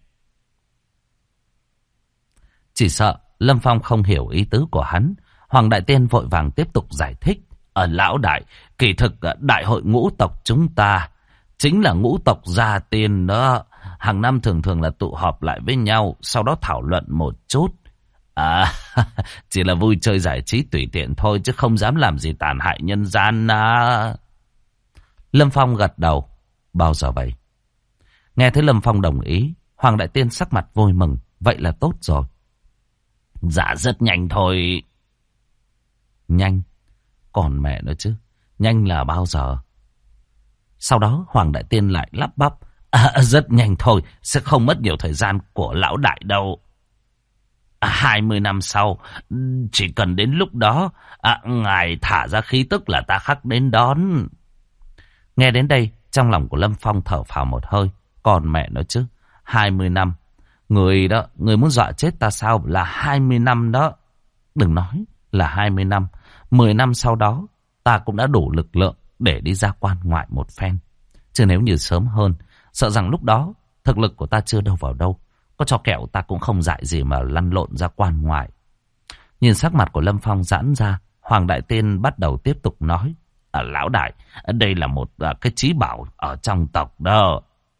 S1: Chỉ sợ Lâm Phong không hiểu ý tứ của hắn. Hoàng Đại Tiên vội vàng tiếp tục giải thích. Lão đại, kỳ thực đại hội ngũ tộc chúng ta chính là ngũ tộc gia tiên đó. Hàng năm thường thường là tụ họp lại với nhau, sau đó thảo luận một chút. Chỉ là vui chơi giải trí tùy tiện thôi, chứ không dám làm gì tàn hại nhân gian. Lâm Phong gật đầu. Bao giờ vậy? Nghe thấy Lâm Phong đồng ý, Hoàng Đại Tiên sắc mặt vui mừng. Vậy là tốt rồi. Dạ rất nhanh thôi. Nhanh? Còn mẹ nữa chứ. Nhanh là bao giờ? Sau đó Hoàng Đại Tiên lại lắp bắp. Rất nhanh thôi, sẽ không mất nhiều thời gian của lão đại đâu. 20 năm sau, chỉ cần đến lúc đó, ngài thả ra khí tức là ta khắc đến đón. Nghe đến đây, trong lòng của Lâm Phong thở phào một hơi. Còn mẹ nữa chứ, 20 năm. Người đó, người muốn dọa chết ta sao? Là 20 năm đó. Đừng nói là 20 năm. 10 năm sau đó, ta cũng đã đủ lực lượng để đi ra quan ngoại một phen. Chứ nếu như sớm hơn, sợ rằng lúc đó thực lực của ta chưa đâu vào đâu. Có cho kẹo ta cũng không dại gì mà lăn lộn ra quan ngoại. Nhìn sắc mặt của Lâm Phong giãn ra, Hoàng Đại Tiên bắt đầu tiếp tục nói. Lão đại, đây là một cái chí bảo ở trong tộc đó.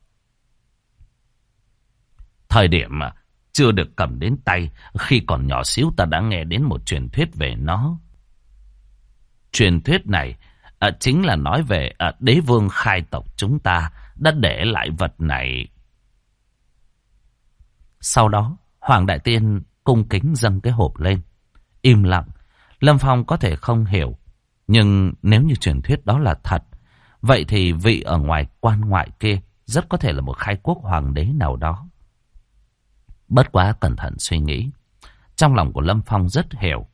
S1: Thời điểm chưa được cầm đến tay, khi còn nhỏ xíu ta đã nghe đến một truyền thuyết về nó. Truyền thuyết này chính là nói về đế vương khai tộc chúng ta đã để lại vật này. Sau đó, Hoàng Đại Tiên cung kính dâng cái hộp lên. Im lặng, Lâm Phong có thể không hiểu. Nhưng nếu như truyền thuyết đó là thật, vậy thì vị ở ngoài quan ngoại kia rất có thể là một khai quốc hoàng đế nào đó. Bất quá cẩn thận suy nghĩ, trong lòng của Lâm Phong rất hiểu.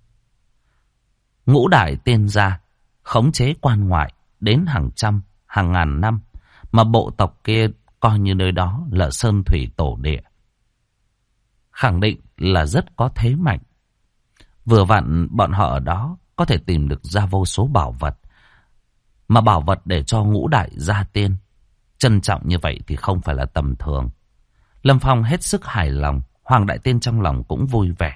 S1: Ngũ đại tiên gia khống chế quan ngoại đến hàng trăm, hàng ngàn năm, mà bộ tộc kia coi như nơi đó là sơn thủy tổ địa. Khẳng định là rất có thế mạnh. Vừa vặn bọn họ ở đó có thể tìm được ra vô số bảo vật. Mà bảo vật để cho ngũ đại gia tiên trân trọng như vậy thì không phải là tầm thường. Lâm Phong hết sức hài lòng. Hoàng Đại Tiên trong lòng cũng vui vẻ.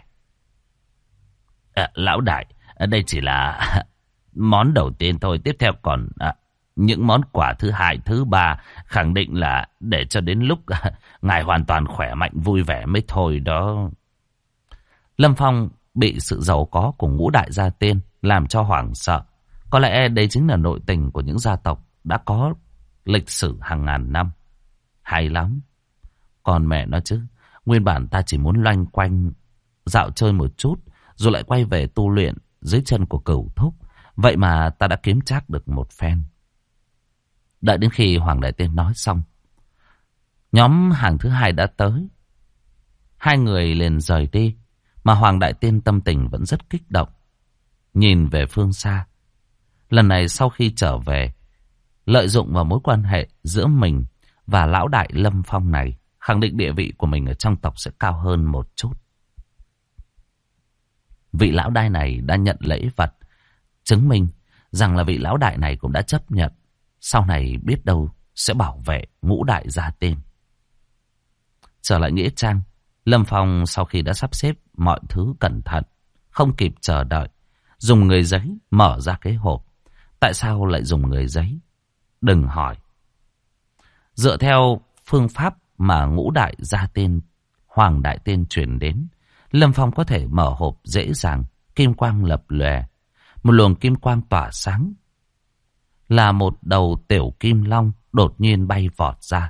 S1: Lão đại, đây chỉ là món đầu tiên thôi. Tiếp theo còn những món quà thứ hai, thứ ba. Khẳng định là để cho đến lúc ngài hoàn toàn khỏe mạnh vui vẻ mới thôi đó. Lâm Phong bị sự giàu có của ngũ đại gia tiên làm cho hoảng sợ. Có lẽ đây chính là nội tình của những gia tộc đã có lịch sử hàng ngàn năm. Hay lắm. Còn mẹ nó chứ, nguyên bản ta chỉ muốn loanh quanh dạo chơi một chút, rồi lại quay về tu luyện dưới chân của Cửu Thúc. Vậy mà ta đã kiếm trác được một phen. Đợi đến khi Hoàng Đại Tiên nói xong, nhóm hàng thứ hai đã tới. Hai người liền rời đi, mà Hoàng Đại Tiên tâm tình vẫn rất kích động. Nhìn về phương xa. Lần này sau khi trở về, lợi dụng vào mối quan hệ giữa mình và lão đại Lâm Phong này, khẳng định địa vị của mình ở trong tộc sẽ cao hơn một chút. Vị lão đại này đã nhận lễ vật, chứng minh rằng là vị lão đại này cũng đã chấp nhận. Sau này biết đâu sẽ bảo vệ ngũ đại gia tiên. Trở lại nghĩa trang, Lâm Phong sau khi đã sắp xếp mọi thứ cẩn thận, không kịp chờ đợi, dùng người giấy mở ra cái hộp. Tại sao lại dùng người giấy? Đừng hỏi. Dựa theo phương pháp mà ngũ đại gia tiên, Hoàng Đại Tiên truyền đến, Lâm Phong có thể mở hộp dễ dàng, kim quang lập lòe. Một luồng kim quang tỏa sáng, là một đầu tiểu kim long đột nhiên bay vọt ra.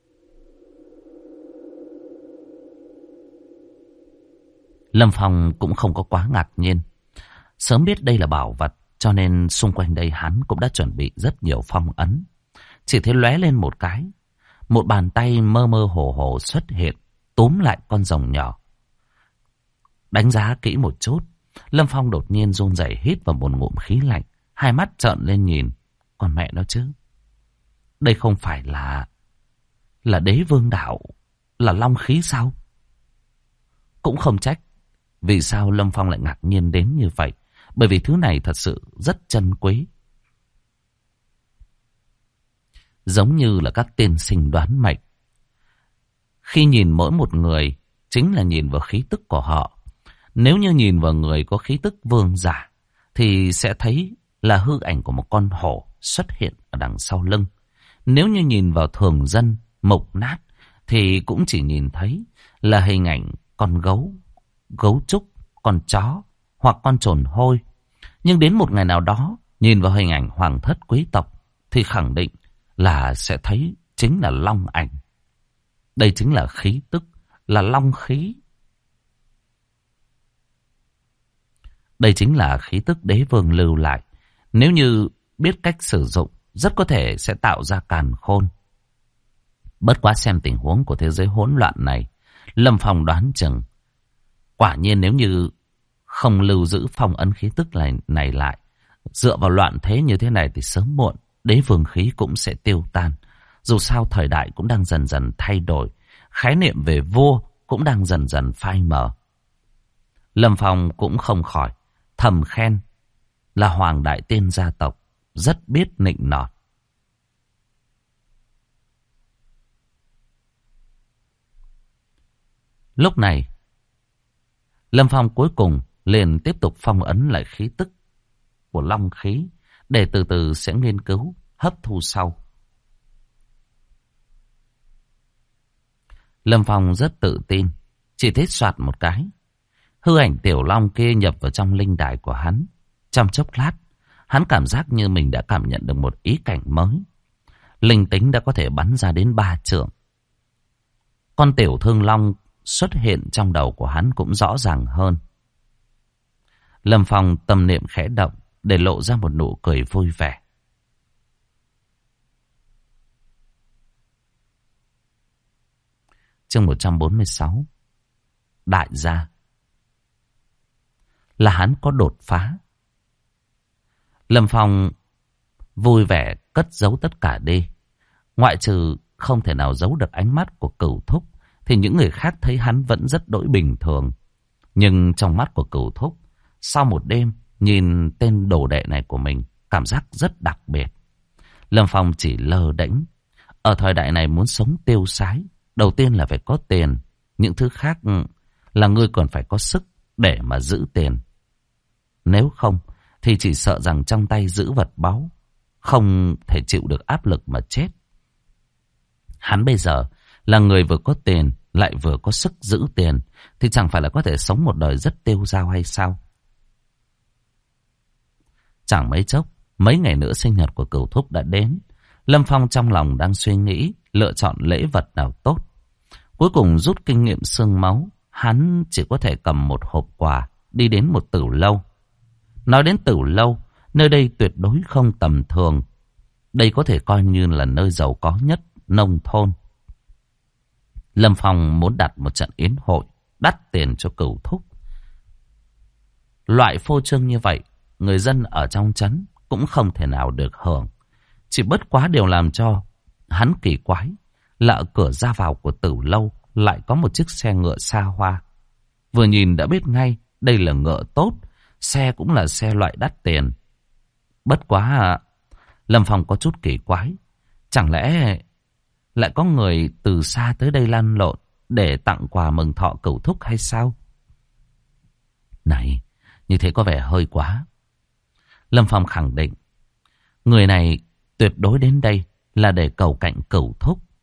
S1: Lâm Phong cũng không có quá ngạc nhiên. Sớm biết đây là bảo vật, cho nên xung quanh đây hắn cũng đã chuẩn bị rất nhiều phong ấn. Chỉ thấy lóe lên một cái, một bàn tay mơ mơ hồ hồ xuất hiện, túm lại con rồng nhỏ. Đánh giá kỹ một chút, Lâm Phong đột nhiên run rẩy hít vào một ngụm khí lạnh, hai mắt trợn lên nhìn. Còn mẹ nó chứ, đây không phải là đế vương đạo, là long khí sao? Cũng không trách vì sao Lâm Phong lại ngạc nhiên đến như vậy, bởi vì thứ này thật sự rất chân quý. Giống như là các tiên sinh đoán mệnh, khi nhìn mỗi một người chính là nhìn vào khí tức của họ. Nếu như nhìn vào người có khí tức vương giả thì sẽ thấy là hư ảnh của một con hổ xuất hiện ở đằng sau lưng. Nếu như nhìn vào thường dân mục nát thì cũng chỉ nhìn thấy là hình ảnh con gấu, gấu trúc, con chó hoặc con trồn hôi. Nhưng đến một ngày nào đó, nhìn vào hình ảnh hoàng thất quý tộc thì khẳng định là sẽ thấy chính là long ảnh. Đây chính là khí tức, là long khí. Đây chính là khí tức đế vương lưu lại. Nếu như biết cách sử dụng, rất có thể sẽ tạo ra càn khôn. Bất quá xem tình huống của thế giới hỗn loạn này, Lâm Phong đoán chừng quả nhiên nếu như không lưu giữ phong ấn khí tức này lại, dựa vào loạn thế như thế này thì sớm muộn đế vương khí cũng sẽ tiêu tan. Dù sao thời đại cũng đang dần dần thay đổi, khái niệm về vua cũng đang dần dần phai mờ. Lâm Phong cũng không khỏi thầm khen là Hoàng Đại Tiên gia tộc rất biết nịnh nọt. Lúc này, Lâm Phong cuối cùng liền tiếp tục phong ấn lại khí tức của long khí để từ từ sẽ nghiên cứu, hấp thu sau. Lâm Phong rất tự tin, chỉ thích soạt một cái. Hư ảnh tiểu long kia nhập vào trong linh đài của hắn. Trong chốc lát, hắn cảm giác như mình đã cảm nhận được một ý cảnh mới. Linh tính đã có thể bắn ra đến 3 trượng. Con tiểu thương long xuất hiện trong đầu của hắn cũng rõ ràng hơn. Lâm Phong tâm niệm khẽ động để lộ ra một nụ cười vui vẻ. Chương 146. Đại gia. Là hắn có đột phá. Lâm Phong vui vẻ cất giấu tất cả đi. Ngoại trừ không thể nào giấu được ánh mắt của Cửu Thúc, thì những người khác thấy hắn vẫn rất đỗi bình thường. Nhưng trong mắt của Cửu Thúc, sau một đêm nhìn tên đồ đệ này của mình, cảm giác rất đặc biệt. Lâm Phong chỉ lơ đễnh. Ở thời đại này muốn sống tiêu sái, đầu tiên là phải có tiền. Những thứ khác là ngươi còn phải có sức để mà giữ tiền. Nếu không thì chỉ sợ rằng trong tay giữ vật báu, không thể chịu được áp lực mà chết. Hắn bây giờ là người vừa có tiền lại vừa có sức giữ tiền, thì chẳng phải là có thể sống một đời rất tiêu dao hay sao? Chẳng mấy chốc, mấy ngày nữa sinh nhật của Cửu Thúc đã đến. Lâm Phong trong lòng đang suy nghĩ lựa chọn lễ vật nào tốt. Cuối cùng rút kinh nghiệm xương máu, hắn chỉ có thể cầm một hộp quà đi đến một tử lâu. Nói đến tử lâu, nơi đây tuyệt đối không tầm thường. Đây có thể coi như là nơi giàu có nhất nông thôn. Lâm Phong muốn đặt một trận yến hội đắt tiền cho Cửu Thúc. Loại phô trương như vậy, người dân ở trong trấn cũng không thể nào được hưởng. Chỉ bất quá điều làm cho hắn kỳ quái là ở cửa ra vào của tử lâu lại có một chiếc xe ngựa xa hoa. Vừa nhìn đã biết ngay đây là ngựa tốt, xe cũng là xe loại đắt tiền. Bất quá Lâm Phong có chút kỳ quái, chẳng lẽ lại có người từ xa tới đây lăn lộn để tặng quà mừng thọ Cửu Thúc hay sao? Này, như thế có vẻ hơi quá. Lâm Phong khẳng định người này tuyệt đối đến đây là để cầu cạnh Cửu Thúc.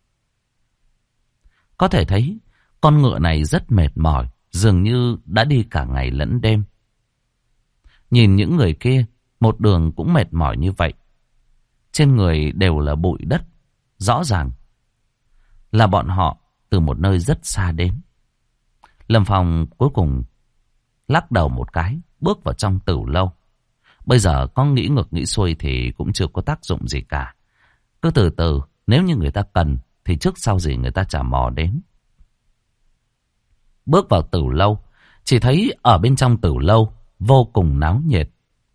S1: Có thể thấy con ngựa này rất mệt mỏi, dường như đã đi cả ngày lẫn đêm. Nhìn những người kia, một đường cũng mệt mỏi như vậy. Trên người đều là bụi đất, rõ ràng là bọn họ từ một nơi rất xa đến. Lâm Phong cuối cùng lắc đầu một cái, bước vào trong tửu lâu. Bây giờ có nghĩ ngược nghĩ xuôi thì cũng chưa có tác dụng gì cả. Cứ từ từ, nếu như người ta cần thì trước sau gì người ta chả mò đến. Bước vào tửu lâu, chỉ thấy ở bên trong tửu lâu vô cùng náo nhiệt.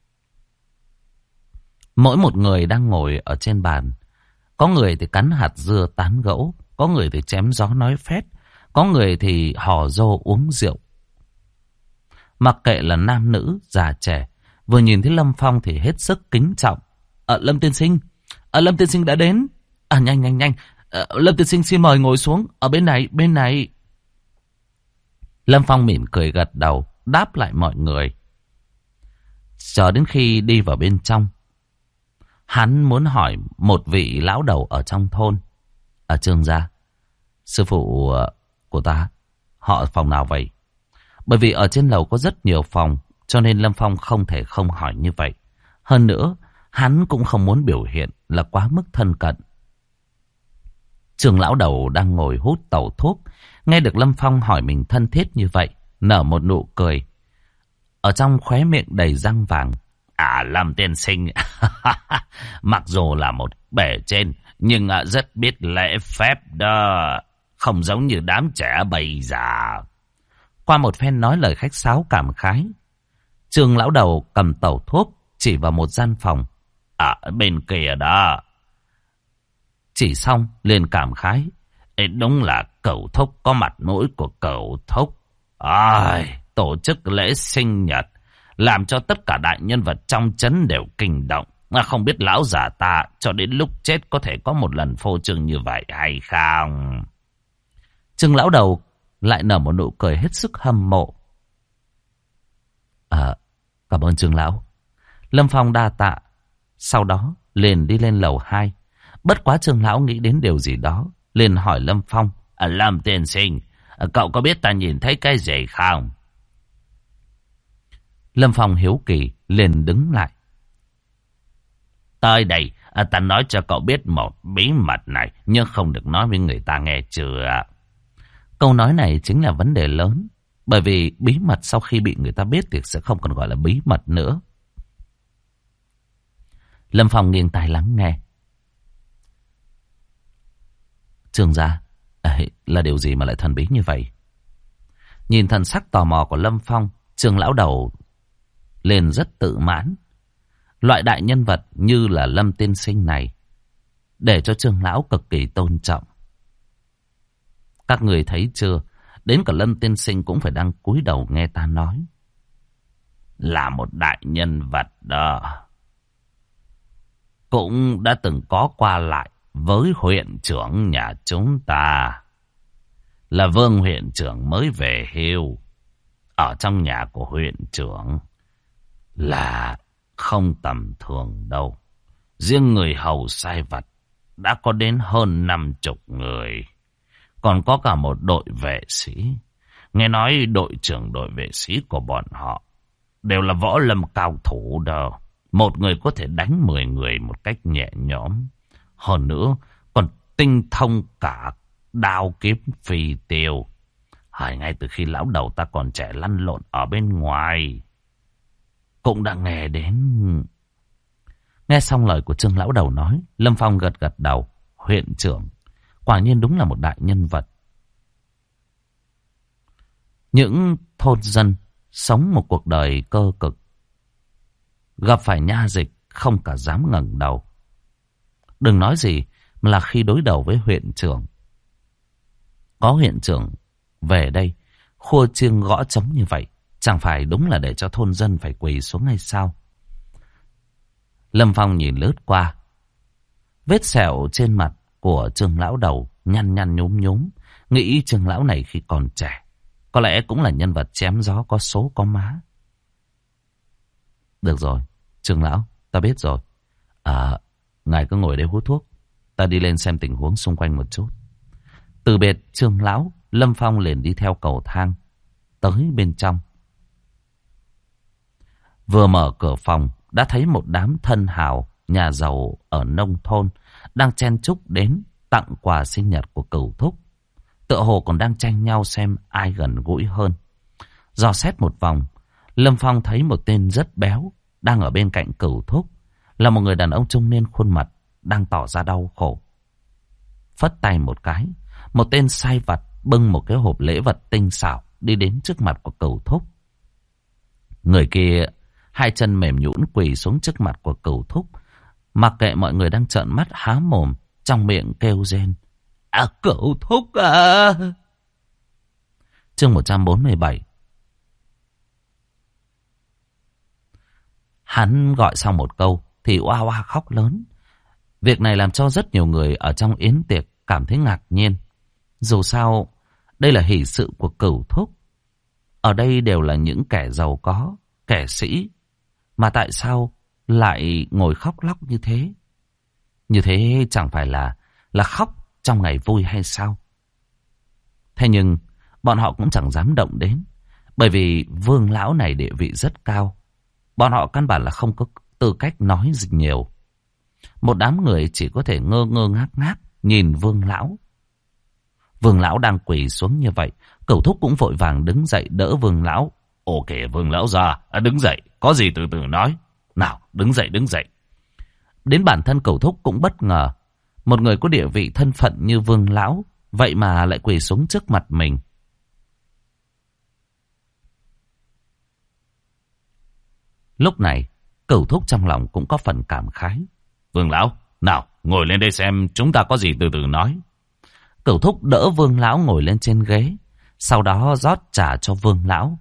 S1: Mỗi một người đang ngồi ở trên bàn. Có người thì cắn hạt dưa tán gẫu, có người thì chém gió nói phét, có người thì hò rô uống rượu. Mặc kệ là nam nữ, già trẻ, vừa nhìn thấy Lâm Phong thì hết sức kính trọng. Lâm tiên sinh, Lâm tiên sinh đã đến. Nhanh. Lâm tiên sinh xin mời ngồi xuống, ở bên này. Lâm Phong mỉm cười gật đầu, đáp lại mọi người. Chờ đến khi đi vào bên trong, hắn muốn hỏi một vị lão đầu ở trong thôn. Trương gia, sư phụ của ta, họ phòng nào vậy? Bởi vì ở trên lầu có rất nhiều phòng, cho nên Lâm Phong không thể không hỏi như vậy. Hơn nữa, hắn cũng không muốn biểu hiện là quá mức thân cận. Trường lão đầu đang ngồi hút tẩu thuốc, nghe được Lâm Phong hỏi mình thân thiết như vậy, nở một nụ cười. Ở trong khóe miệng đầy răng vàng. Lâm tiên sinh, mặc dù là một bề trên, nhưng rất biết lễ phép đó, không giống như đám trẻ bây giờ. Qua một phen nói lời khách sáo cảm khái, Trường lão đầu cầm tẩu thuốc chỉ vào một gian phòng. Ở bên kia đó. Chỉ xong liền cảm khái. Đúng là cẩu thúc có mặt mũi của cẩu thúc. Tổ chức lễ sinh nhật làm cho tất cả đại nhân vật trong trấn đều kinh động. Không biết lão già ta cho đến lúc chết có thể có một lần phô trương như vậy hay không? Trương lão đầu lại nở một nụ cười hết sức hâm mộ. Cảm ơn Trương lão. Lâm Phong đa tạ. Sau đó liền đi lên lầu 2. Bất quá Trương lão nghĩ đến điều gì đó, liền hỏi Lâm Phong. Lâm tiên sinh, cậu có biết ta nhìn thấy cái gì không? Lâm Phong hiếu kỳ liền đứng lại. Tới đây, ta nói cho cậu biết một bí mật này, nhưng không được nói với người ta nghe chưa? Câu nói này chính là vấn đề lớn. Bởi vì bí mật sau khi bị người ta biết thì sẽ không còn gọi là bí mật nữa. Lâm Phong nghiêng tai lắng nghe. Trương gia, là điều gì mà lại thần bí như vậy? Nhìn thần sắc tò mò của Lâm Phong, Trương lão đầu lên rất tự mãn. Loại đại nhân vật như là Lâm tiên sinh này, để cho Trương lão cực kỳ tôn trọng. Các người thấy chưa? Đến cả Lâm tiên sinh cũng phải đang cúi đầu nghe ta nói. Là một đại nhân vật đó. Cũng đã từng có qua lại với huyện trưởng nhà chúng ta. Là Vương huyện trưởng mới về hưu. Ở trong nhà của huyện trưởng là không tầm thường đâu. Riêng người hầu sai vặt đã có đến hơn 50 người. Còn có cả một đội vệ sĩ. Nghe nói đội trưởng đội vệ sĩ của bọn họ đều là võ lâm cao thủ đâu. Một người có thể đánh 10 người một cách nhẹ nhõm. Hơn nữa còn tinh thông cả đao kiếm phi tiêu. Ngay từ khi lão đầu ta còn trẻ lăn lộn ở bên ngoài, cũng đã nghe đến. Nghe xong lời của Trương lão đầu nói, Lâm Phong gật gật đầu. Huyện trưởng quả nhiên đúng là một đại nhân vật. Những thôn dân sống một cuộc đời cơ cực, gặp phải nha dịch không cả dám ngẩng đầu. Đừng nói gì mà là khi đối đầu với huyện trưởng. Có huyện trưởng về đây khua chiêng gõ trống như vậy, chẳng phải đúng là để cho thôn dân phải quỳ xuống hay sao? Lâm Phong nhìn lướt qua. Vết sẹo trên mặt của Trương lão đầu nhăn nhăn nhúm nhúm. Nghĩ Trương lão này khi còn trẻ có lẽ cũng là nhân vật chém gió có số có má. Được rồi, Trương lão, ta biết rồi. Ngài cứ ngồi đây hút thuốc. Ta đi lên xem tình huống xung quanh một chút. Từ biệt Trương lão, Lâm Phong liền đi theo cầu thang tới bên trong. Vừa mở cửa phòng đã thấy một đám thân hào nhà giàu ở nông thôn đang chen chúc đến tặng quà sinh nhật của Cửu thúc. Tựa hồ còn đang tranh nhau xem ai gần gũi hơn. Dò xét một vòng, Lâm Phong thấy một tên rất béo đang ở bên cạnh Cửu thúc, là một người đàn ông trung niên khuôn mặt đang tỏ ra đau khổ. Phất tay một cái, một tên sai vặt bưng một cái hộp lễ vật tinh xảo đi đến trước mặt của Cửu thúc. Người kia hai chân mềm nhũn quỳ xuống trước mặt của Cửu thúc, mặc kệ mọi người đang trợn mắt há mồm, trong miệng kêu rên: "À, Cửu thúc à!" Chương 147. Hắn gọi xong một câu thì oa oa khóc lớn. Việc này làm cho rất nhiều người ở trong yến tiệc cảm thấy ngạc nhiên. Dù sao, đây là hỷ sự của Cửu thúc. Ở đây đều là những kẻ giàu có, kẻ sĩ. Mà tại sao lại ngồi khóc lóc như thế? Như thế chẳng phải là khóc trong ngày vui hay sao? Thế nhưng bọn họ cũng chẳng dám động đến, bởi vì Vương lão này địa vị rất cao. Bọn họ căn bản là không có tư cách nói gì nhiều. Một đám người chỉ có thể ngơ ngơ ngác ngác nhìn Vương lão. Vương lão đang quỳ xuống như vậy, Cửu thúc cũng vội vàng đứng dậy đỡ Vương lão. "Ok, Vương lão già, đứng dậy, có gì từ từ nói. Nào, đứng dậy, đứng dậy." Đến bản thân Cửu thúc cũng bất ngờ, một người có địa vị thân phận như Vương lão vậy mà lại quỳ xuống trước mặt mình. Lúc này Cửu thúc trong lòng cũng có phần cảm khái. "Vương lão, nào ngồi lên đây xem, chúng ta có gì từ từ nói." Cửu thúc đỡ Vương lão ngồi lên trên ghế, sau đó rót trà cho Vương lão.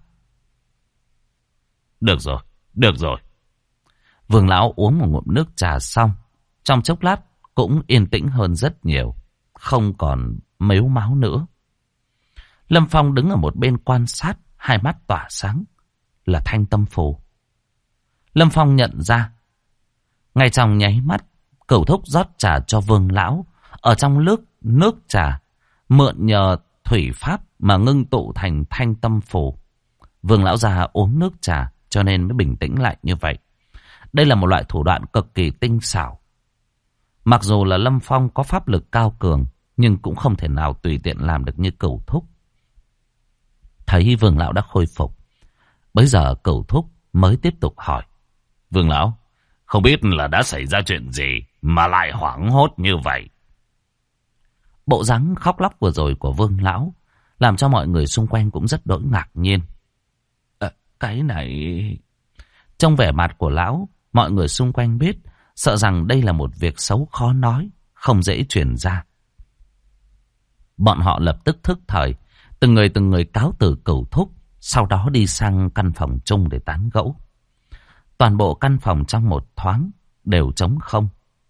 S1: Được rồi, được rồi." Vương lão uống một ngụm nước trà xong, trong chốc lát cũng yên tĩnh hơn rất nhiều, không còn mếu máo nữa. Lâm Phong đứng ở một bên quan sát, hai mắt tỏa sáng, là thanh tâm phù. Lâm Phong nhận ra, ngay trong nháy mắt, Cửu thúc rót trà cho Vương lão, ở trong nước trà mượn nhờ thủy pháp mà ngưng tụ thành thanh tâm phù. Vương lão già uống nước trà cho nên mới bình tĩnh lại như vậy. Đây là một loại thủ đoạn cực kỳ tinh xảo. Mặc dù là Lâm Phong có pháp lực cao cường, nhưng cũng không thể nào tùy tiện làm được như Cửu thúc. Thấy Vương lão đã khôi phục, bấy giờ Cửu thúc mới tiếp tục hỏi: "Vương lão, không biết là đã xảy ra chuyện gì mà lại hoảng hốt như vậy?" Bộ dáng khóc lóc vừa rồi của Vương lão làm cho mọi người xung quanh cũng rất đỗi ngạc nhiên. Cái này... Trong vẻ mặt của lão, mọi người xung quanh biết, sợ rằng đây là một việc xấu khó nói, không dễ truyền ra. Bọn họ lập tức thức thời, từng người cáo từ Cửu thúc, sau đó đi sang căn phòng chung để tán gẫu. Toàn bộ căn phòng trong một thoáng đều trống không.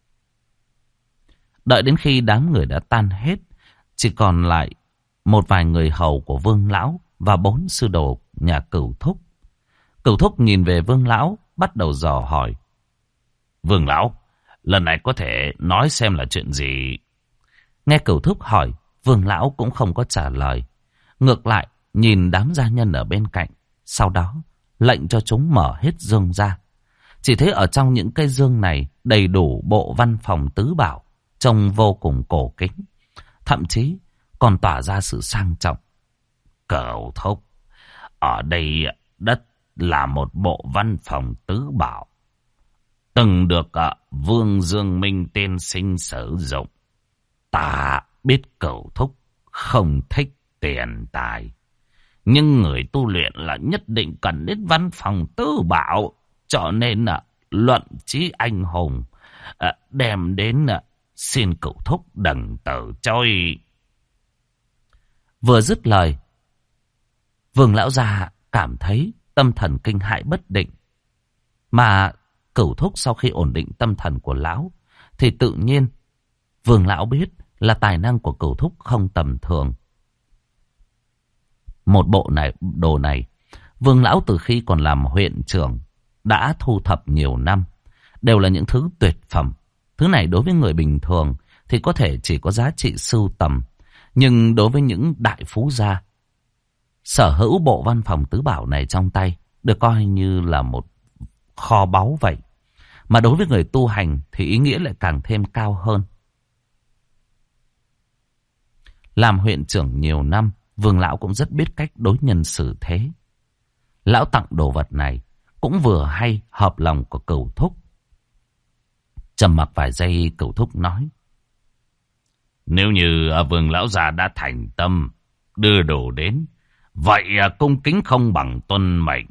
S1: Đợi đến khi đám người đã tan hết, chỉ còn lại một vài người hầu của Vương lão và 4 sư đồ nhà Cửu thúc. Cửu thúc nhìn về Vương lão, bắt đầu dò hỏi: "Vương lão, lần này có thể nói xem là chuyện gì?" Nghe Cửu thúc hỏi, Vương lão cũng không có trả lời. Ngược lại, nhìn đám gia nhân ở bên cạnh, sau đó lệnh cho chúng mở hết dương ra. Chỉ thấy ở trong những cái dương này đầy đủ bộ văn phòng tứ bảo, trông vô cùng cổ kính, thậm chí còn tỏa ra sự sang trọng. "Cửu thúc, ở đây đất là một bộ văn phòng tứ bảo, từng được Vương Dương Minh tiên sinh sử dụng. Ta biết Cửu thúc không thích tiền tài, nhưng người tu luyện là nhất định cần đến văn phòng tứ bảo, cho nên luận chí anh hùng đem đến xin Cửu thúc đừng từ chối." Vừa dứt lời, Vương lão già cảm thấy tâm thần kinh hãi bất định. Mà Cửu thúc sau khi ổn định tâm thần của lão, thì tự nhiên Vương lão biết là tài năng của Cửu thúc không tầm thường. Một bộ đồ này, Vương lão từ khi còn làm huyện trưởng đã thu thập nhiều năm, đều là những thứ tuyệt phẩm. Thứ này đối với người bình thường thì có thể chỉ có giá trị sưu tầm, Nhưng đối với những đại phú gia, sở hữu bộ văn phòng tứ bảo này trong tay được coi như là một kho báu vậy. Mà đối với người tu hành thì ý nghĩa lại càng thêm cao hơn. Làm huyện trưởng nhiều năm, Vương lão cũng rất biết cách đối nhân xử thế. Lão tặng đồ vật này cũng vừa hay hợp lòng của Cửu thúc. Trầm mặc vài giây, Cửu thúc nói: nếu như Vương lão già đã thành tâm đưa đồ đến, vậy cung kính không bằng tuân mệnh.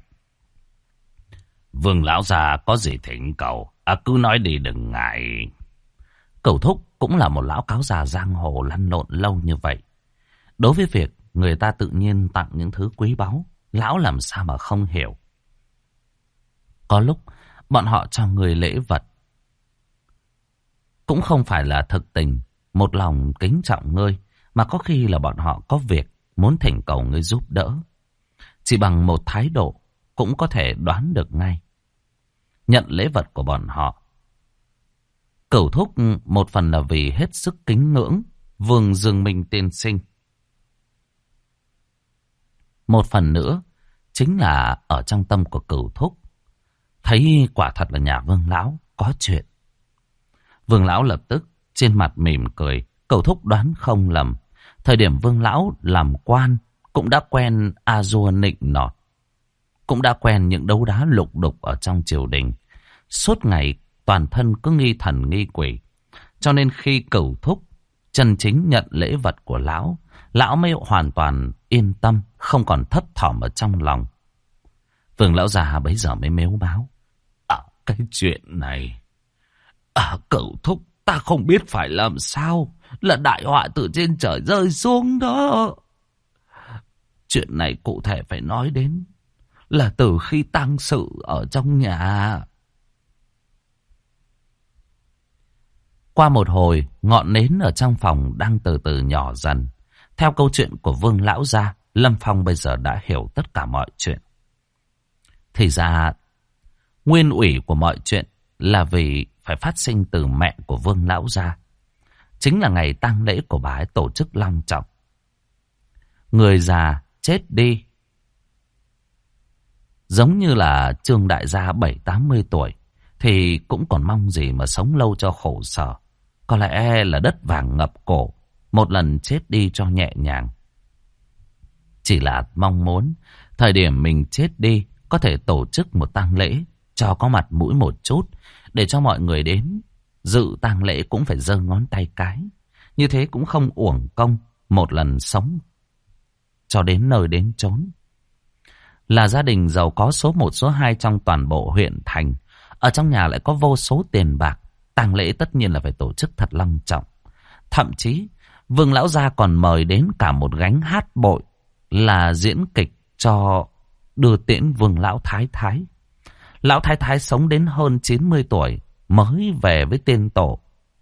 S1: Vương lão già có gì thỉnh cầu, cứ nói đi đừng ngại. Cửu thúc cũng là một lão cáo già giang hồ lăn lộn lâu như vậy. Đối với việc người ta tự nhiên tặng những thứ quý báu, lão làm sao mà không hiểu. Có lúc bọn họ cho người lễ vật cũng không phải là thực tình, một lòng kính trọng ngươi, mà có khi là bọn họ có việc muốn thỉnh cầu ngươi giúp đỡ. Chỉ bằng một thái độ cũng có thể đoán được ngay. Nhận lễ vật của bọn họ, Cửu thúc một phần là vì hết sức kính ngưỡng Vương Dương Minh tiên sinh. Một phần nữa chính là ở trong tâm của Cửu thúc thấy quả thật là nhà Vương lão có chuyện. Vương lão lập tức trên mặt mỉm cười. Cửu thúc đoán không lầm, thời điểm Vương lão làm quan cũng đã quen a dua nịnh nọt, cũng đã quen những đấu đá lục đục ở trong triều đình. Suốt ngày toàn thân cứ nghi thần nghi quỷ. Cho nên khi Cửu thúc chân chính nhận lễ vật của lão, lão mới hoàn toàn yên tâm, không còn thấp thỏm ở trong lòng. Vương lão già bấy giờ mới mếu máo: cái chuyện này, Cửu thúc, ta không biết phải làm sao, là đại họa từ trên trời rơi xuống đó. Chuyện này cụ thể phải nói đến là từ khi tang sự ở trong nhà. Qua một hồi, ngọn nến ở trong phòng đang từ từ nhỏ dần. Theo câu chuyện của Vương lão gia, Lâm Phong bây giờ đã hiểu tất cả mọi chuyện. Thì ra, nguyên ủy của mọi chuyện là vì phải phát sinh từ mẹ của Vương lão gia. Chính là ngày tang lễ của bà ấy tổ chức long trọng. Người già chết đi, giống như là Trương đại gia 70-80 tuổi, thì cũng còn mong gì mà sống lâu cho khổ sở. Có lẽ là đất vàng ngập cổ, một lần chết đi cho nhẹ nhàng. Chỉ là mong muốn thời điểm mình chết đi có thể tổ chức một tang lễ cho có mặt mũi một chút, để cho mọi người đến dự tang lễ cũng phải giơ ngón tay cái. Như thế cũng không uổng công một lần sống cho đến nơi đến chốn. Là gia đình giàu có số 1 số 2 trong toàn bộ huyện thành, ở trong nhà lại có vô số tiền bạc, tang lễ tất nhiên là phải tổ chức thật long trọng. Thậm chí Vương lão gia còn mời đến cả một gánh hát bội là diễn kịch cho đưa tiễn Vương lão thái thái. Lão thái thái sống đến hơn 90 tuổi mới về với tiên tổ.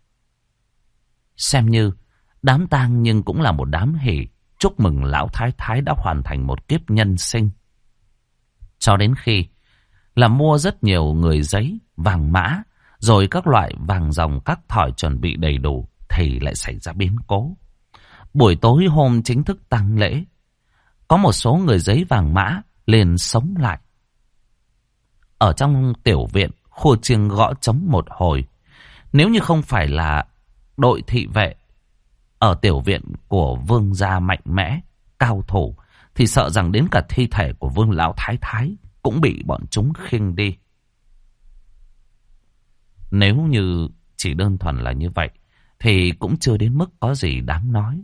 S1: Xem như đám tang nhưng cũng là một đám hỷ, chúc mừng lão thái thái đã hoàn thành một kiếp nhân sinh. Cho đến khi là mua rất nhiều người giấy, vàng mã, rồi các loại vàng ròng các thỏi chuẩn bị đầy đủ, thì lại xảy ra biến cố. Buổi tối hôm chính thức tang lễ, có một số người giấy vàng mã liền sống lại. Ở trong tiểu viện, khua chiêng gõ trống một hồi. Nếu như không phải là đội thị vệ ở tiểu viện của Vương gia mạnh mẽ, cao thủ, thì sợ rằng đến cả thi thể của Vương lão thái thái cũng bị bọn chúng khiêng đi. Nếu như chỉ đơn thuần là như vậy thì cũng chưa đến mức có gì đáng nói.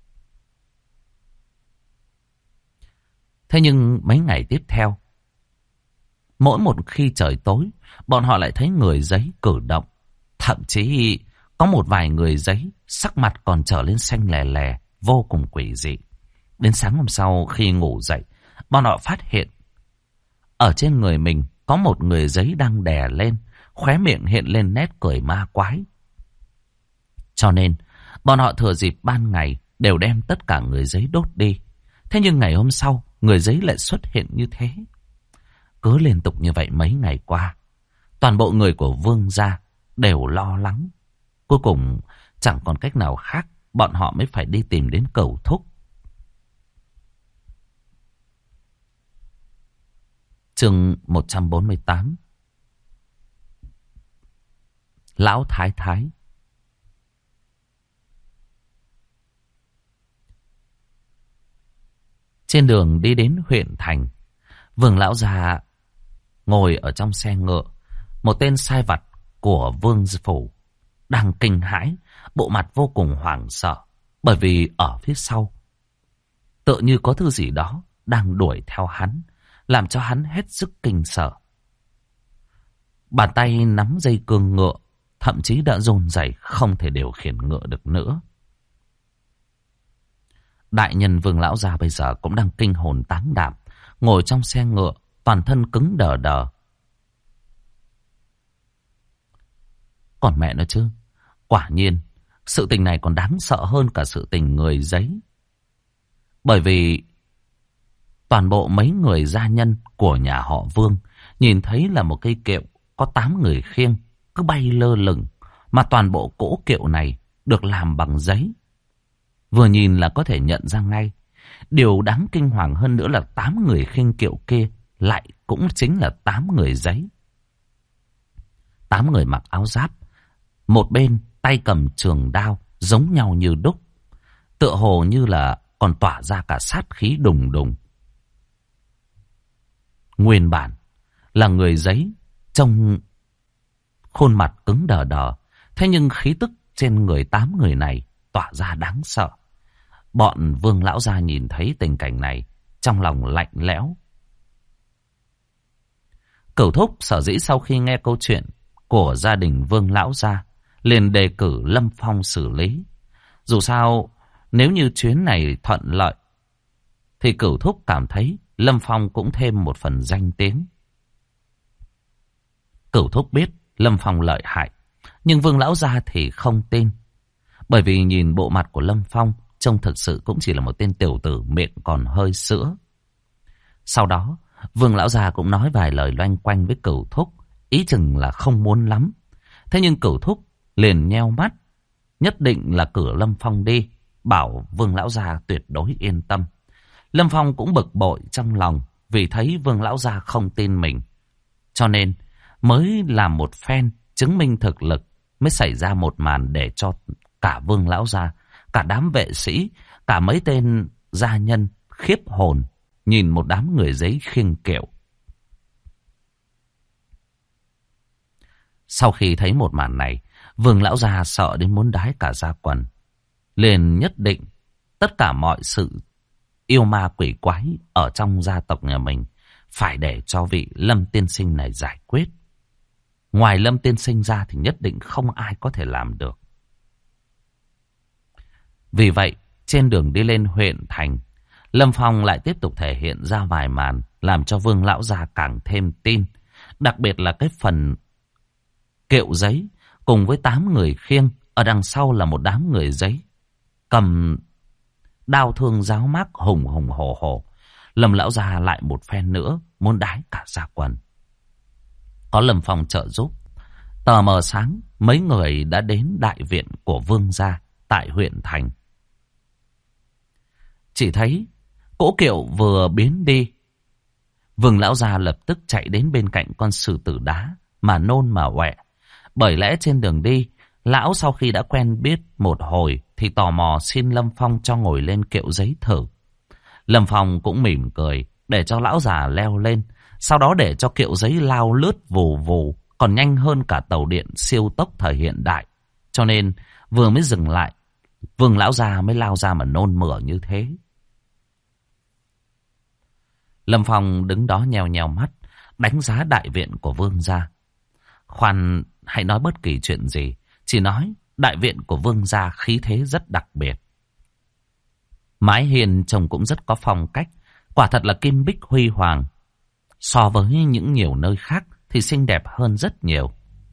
S1: Thế nhưng mấy ngày tiếp theo, mỗi một khi trời tối, bọn họ lại thấy người giấy cử động. Thậm chí có một vài người giấy sắc mặt còn trở lên xanh lè lè, vô cùng quỷ dị. Đến sáng hôm sau khi ngủ dậy, bọn họ phát hiện ở trên người mình có một người giấy đang đè lên, khóe miệng hiện lên nét cười ma quái. Cho nên bọn họ thừa dịp ban ngày đều đem tất cả người giấy đốt đi. Thế nhưng ngày hôm sau, người giấy lại xuất hiện như thế. Cứ liên tục như vậy mấy ngày qua, toàn bộ người của Vương gia đều lo lắng. Cuối cùng chẳng còn cách nào khác bọn họ mới phải đi tìm đến Cẩu Thúc. Chương 148. Lão Thái Thái. Trên đường đi đến huyện thành, Vương lão già ngồi ở trong xe ngựa. Một tên sai vặt của Vương phủ đang kinh hãi, bộ mặt vô cùng hoảng sợ, bởi vì ở phía sau tựa như có thứ gì đó đang đuổi theo hắn, làm cho hắn hết sức kinh sợ. Bàn tay nắm dây cương ngựa, thậm chí đã run rẩy không thể điều khiển ngựa được nữa. Đại nhân Vương lão già bây giờ cũng đang kinh hồn táng đảm, ngồi trong xe ngựa, toàn thân cứng đờ đờ. Còn mẹ nó chứ, quả nhiên sự tình này còn đáng sợ hơn cả sự tình người giấy. Bởi vì toàn bộ mấy người gia nhân của nhà họ Vương nhìn thấy là một cây kiệu có 8 người khiêng cứ bay lơ lửng, mà toàn bộ cỗ kiệu này được làm bằng giấy. Vừa nhìn là có thể nhận ra ngay. Điều đáng kinh hoàng hơn nữa là 8 người khiêng kiệu kia lại cũng chính là 8 người giấy. 8 người mặc áo giáp, một bên tay cầm trường đao giống nhau như đúc, tựa hồ như là còn tỏa ra cả sát khí đùng đùng. Nguyên bản là người giấy, trông khuôn mặt cứng đờ đờ, thế nhưng khí tức trên người 8 người này tỏa ra đáng sợ. Bọn Vương lão gia nhìn thấy tình cảnh này, trong lòng lạnh lẽo. Cửu Thúc sở dĩ sau khi nghe câu chuyện của gia đình Vương lão gia liền đề cử Lâm Phong xử lý. Dù sao, nếu như chuyến này thuận lợi, thì Cửu Thúc cảm thấy Lâm Phong cũng thêm một phần danh tiếng. Cửu Thúc biết Lâm Phong lợi hại, nhưng Vương lão gia thì không tin. Bởi vì nhìn bộ mặt của Lâm Phong, trông thực sự cũng chỉ là một tên tiểu tử miệng còn hơi sữa. Sau đó, Vương lão già cũng nói vài lời loanh quanh với Cửu Thúc, ý chừng là không muốn lắm. Thế nhưng Cửu Thúc liền nheo mắt, nhất định là cử Lâm Phong đi, bảo Vương lão già tuyệt đối yên tâm. Lâm Phong cũng bực bội trong lòng vì thấy Vương lão già không tin mình, cho nên mới làm một phen chứng minh thực lực, mới xảy ra một màn để cho cả Vương lão gia, cả đám vệ sĩ, cả mấy tên gia nhân khiếp hồn nhìn một đám người giấy khiêng kiệu. Sau khi thấy một màn này, Vương lão gia sợ đến muốn đái cả da quần, liền nhất định tất cả mọi sự yêu ma quỷ quái ở trong gia tộc nhà mình phải để cho vị Lâm tiên sinh này giải quyết. Ngoài Lâm tiên sinh ra thì nhất định không ai có thể làm được. Vì vậy, trên đường đi lên huyện thành, Lâm Phong lại tiếp tục thể hiện ra vài màn làm cho Vương lão gia càng thêm tin. Đặc biệt là cái phần kiệu giấy cùng với 8 người khiêng, ở đằng sau là một đám người giấy cầm đao thương giáo mác hùng hùng hổ hổ. Lâm lão gia lại một phen nữa muốn đái cả da quần. Có Lâm Phong trợ giúp, tờ mờ sáng mấy người đã đến đại viện của Vương gia tại huyện thành. Chỉ thấy cỗ kiệu vừa biến đi, Vương lão già lập tức chạy đến bên cạnh con sư tử đá mà nôn mà ọe. Bởi lẽ trên đường đi, lão sau khi đã quen biết một hồi thì tò mò xin Lâm Phong cho ngồi lên kiệu giấy thử. Lâm Phong cũng mỉm cười để cho lão già leo lên, sau đó để cho kiệu giấy lao lướt vù vù, còn nhanh hơn cả tàu điện siêu tốc thời hiện đại. Cho nên vừa mới dừng lại, Vương lão già mới lao ra mà nôn mửa như thế. Lâm Phong đứng đó nheo nheo mắt, đánh giá đại viện của Vương gia. Khoan, hãy nói bất kỳ chuyện gì, chỉ nói đại viện của Vương gia khí thế rất đặc biệt. Mái hiên trông cũng rất có phong cách, quả thật là kim bích huy hoàng. So với những nhiều nơi khác thì xinh đẹp hơn rất nhiều.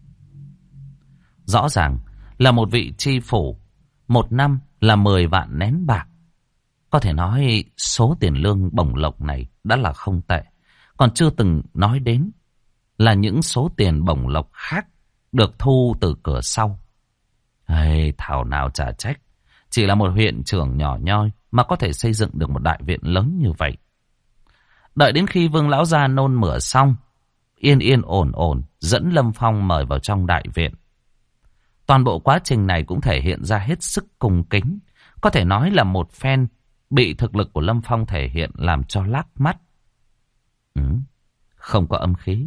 S1: Rõ ràng là một vị tri phủ, một năm là 10 vạn nén bạc. Có thể nói số tiền lương bổng lộc này đã là không tệ. Còn chưa từng nói đến là những số tiền bổng lộc khác được thu từ cửa sau. Thảo nào chả trách, Chỉ là một huyện trưởng nhỏ nhoi mà có thể xây dựng được một đại viện lớn như vậy. Đợi đến khi Vương lão gia nôn mửa xong, yên yên ổn ổn dẫn Lâm Phong mời vào trong đại viện. Toàn bộ quá trình này cũng thể hiện ra hết sức cung kính, có thể nói là một phen bị thực lực của Lâm Phong thể hiện làm cho lác mắt. Không có âm khí.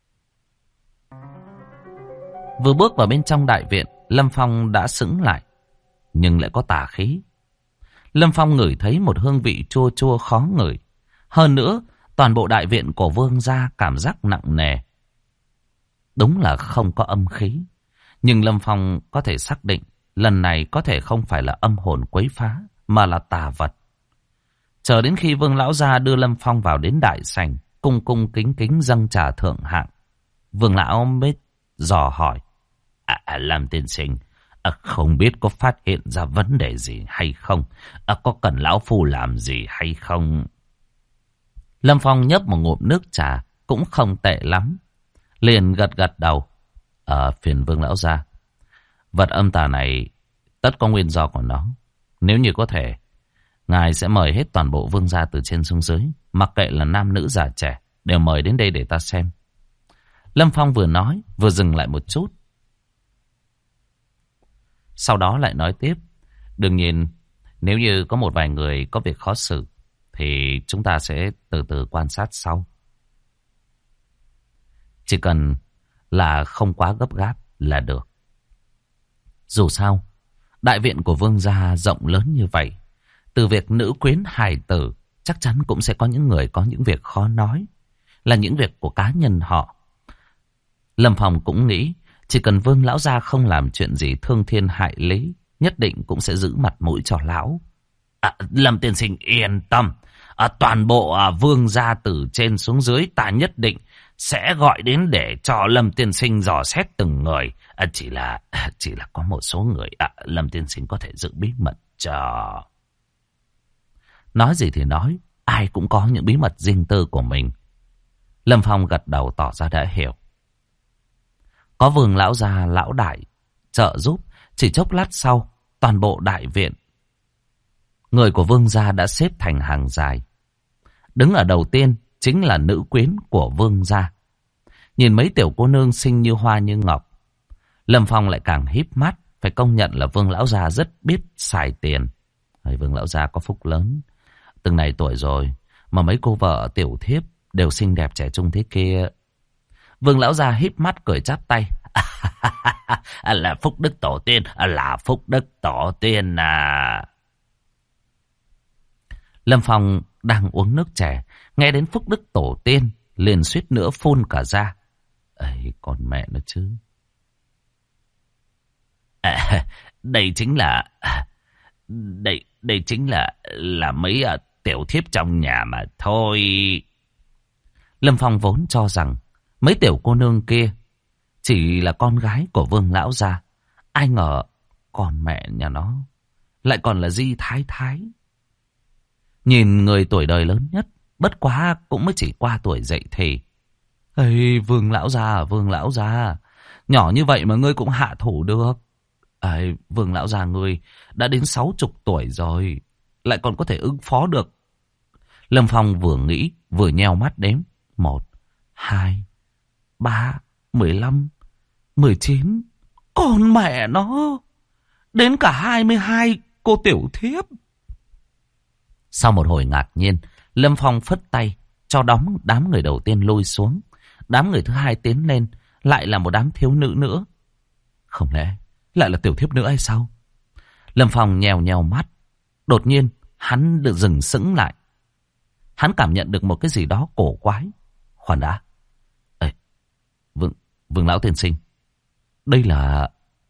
S1: Vừa bước vào bên trong đại viện, Lâm Phong đã sững lại, nhưng lại có tà khí. Lâm Phong ngửi thấy một hương vị chua chua khó ngửi. Hơn nữa, toàn bộ đại viện của Vương gia cảm giác nặng nề. Đúng là không có âm khí. Nhưng Lâm Phong có thể xác định lần này có thể không phải là âm hồn quấy phá, mà là tà vật. Chờ đến khi Vương lão gia đưa Lâm Phong vào đến đại sảnh, cung cung kính kính dâng trà thượng hạng, Vương lão mới dò hỏi: Lâm tiên sinh, không biết có phát hiện ra vấn đề gì hay không? Có cần lão phu làm gì hay không? Lâm Phong nhấp một ngụm nước trà, cũng không tệ lắm, liền gật gật đầu. Phiền Vương lão gia, vật âm tà này tất có nguyên do của nó. Nếu như có thể, ngài sẽ mời hết toàn bộ vương gia từ trên xuống dưới, mặc kệ là nam nữ già trẻ, đều mời đến đây để ta xem. Lâm Phong vừa nói vừa dừng lại một chút, sau đó lại nói tiếp: đương nhiên, nếu như có một vài người có việc khó xử thì chúng ta sẽ từ từ quan sát sau. Chỉ cần là không quá gấp gáp là được. Dù sao, đại viện của Vương gia rộng lớn như vậy, từ việc nữ quyến hài tử, chắc chắn cũng sẽ có những người có những việc khó nói, là những việc của cá nhân họ. Lâm Phong cũng nghĩ, chỉ cần Vương lão gia không làm chuyện gì thương thiên hại lý, nhất định cũng sẽ giữ mặt mũi cho lão. Lâm tiên sinh yên tâm, toàn bộ Vương gia từ trên xuống dưới ta nhất định sẽ gọi đến để cho Lâm tiên sinh dò xét từng người. Chỉ là có một số người Lâm tiên sinh có thể giữ bí mật cho. Nói gì thì nói, ai cũng có những bí mật riêng tư của mình. Lâm Phong gật đầu tỏ ra đã hiểu. Có Vương lão gia lão đại trợ giúp, chỉ chốc lát sau, toàn bộ đại viện, người của Vương gia đã xếp thành hàng dài. Đứng ở đầu tiên chính là nữ quyến của Vương gia. Nhìn mấy tiểu cô nương xinh như hoa như ngọc, Lâm Phong lại càng híp mắt. Phải công nhận là Vương lão gia rất biết xài tiền. Vương lão gia có phúc lớn, từng này tuổi rồi mà mấy cô vợ tiểu thiếp đều xinh đẹp trẻ trung thế kia. Vương lão gia híp mắt cười chắp tay. Là phúc đức tổ tiên, là phúc đức tổ tiên à. Lâm Phong đang uống nước chè, nghe đến phúc đức tổ tiên liền suýt nữa phun cả ra. Con mẹ nó chứ. Đây chính là đây chính là mấy tiểu thiếp trong nhà mà thôi. Lâm Phong vốn cho rằng mấy tiểu cô nương kia chỉ là con gái của Vương lão gia, ai ngờ con mẹ nhà nó lại còn là Di Thái Thái. Nhìn người tuổi đời lớn nhất, bất quá cũng mới chỉ qua tuổi dậy thì. Vương lão gia, nhỏ như vậy mà ngươi cũng hạ thủ được. Vương lão gia ngươi đã đến 60 tuổi rồi, lại còn có thể ứng phó được. Lâm Phong vừa nghĩ vừa nheo mắt đếm: 1, 2, 3, 15, 19. Con mẹ nó, đến cả 22 cô tiểu thiếp. Sau một hồi ngạc nhiên, Lâm Phong phất tay cho đám người đầu tiên lui xuống. Đám người thứ hai tiến lên, lại là một đám thiếu nữ nữa. Không lẽ lại là tiểu thiếp nữa hay sao? Lâm Phong nhèo nhèo mắt. Đột nhiên hắn được dừng sững lại. Hắn cảm nhận được một cái gì đó cổ quái. Khoan đã. Vương lão tiên sinh, đây là...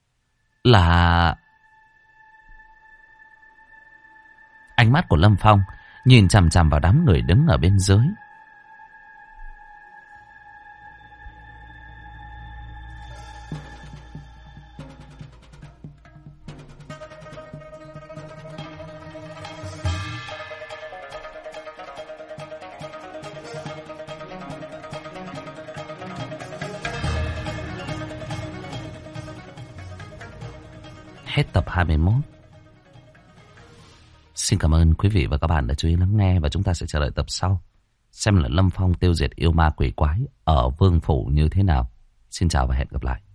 S1: Ánh mắt của Lâm Phong nhìn chằm chằm vào đám người đứng ở bên dưới. Hết tập 21. Xin cảm ơn quý vị và các bạn đã chú ý lắng nghe, và chúng ta sẽ chờ đợi tập sau xem là Lâm Phong tiêu diệt yêu ma quỷ quái ở Vương Phủ như thế nào. Xin chào và hẹn gặp lại.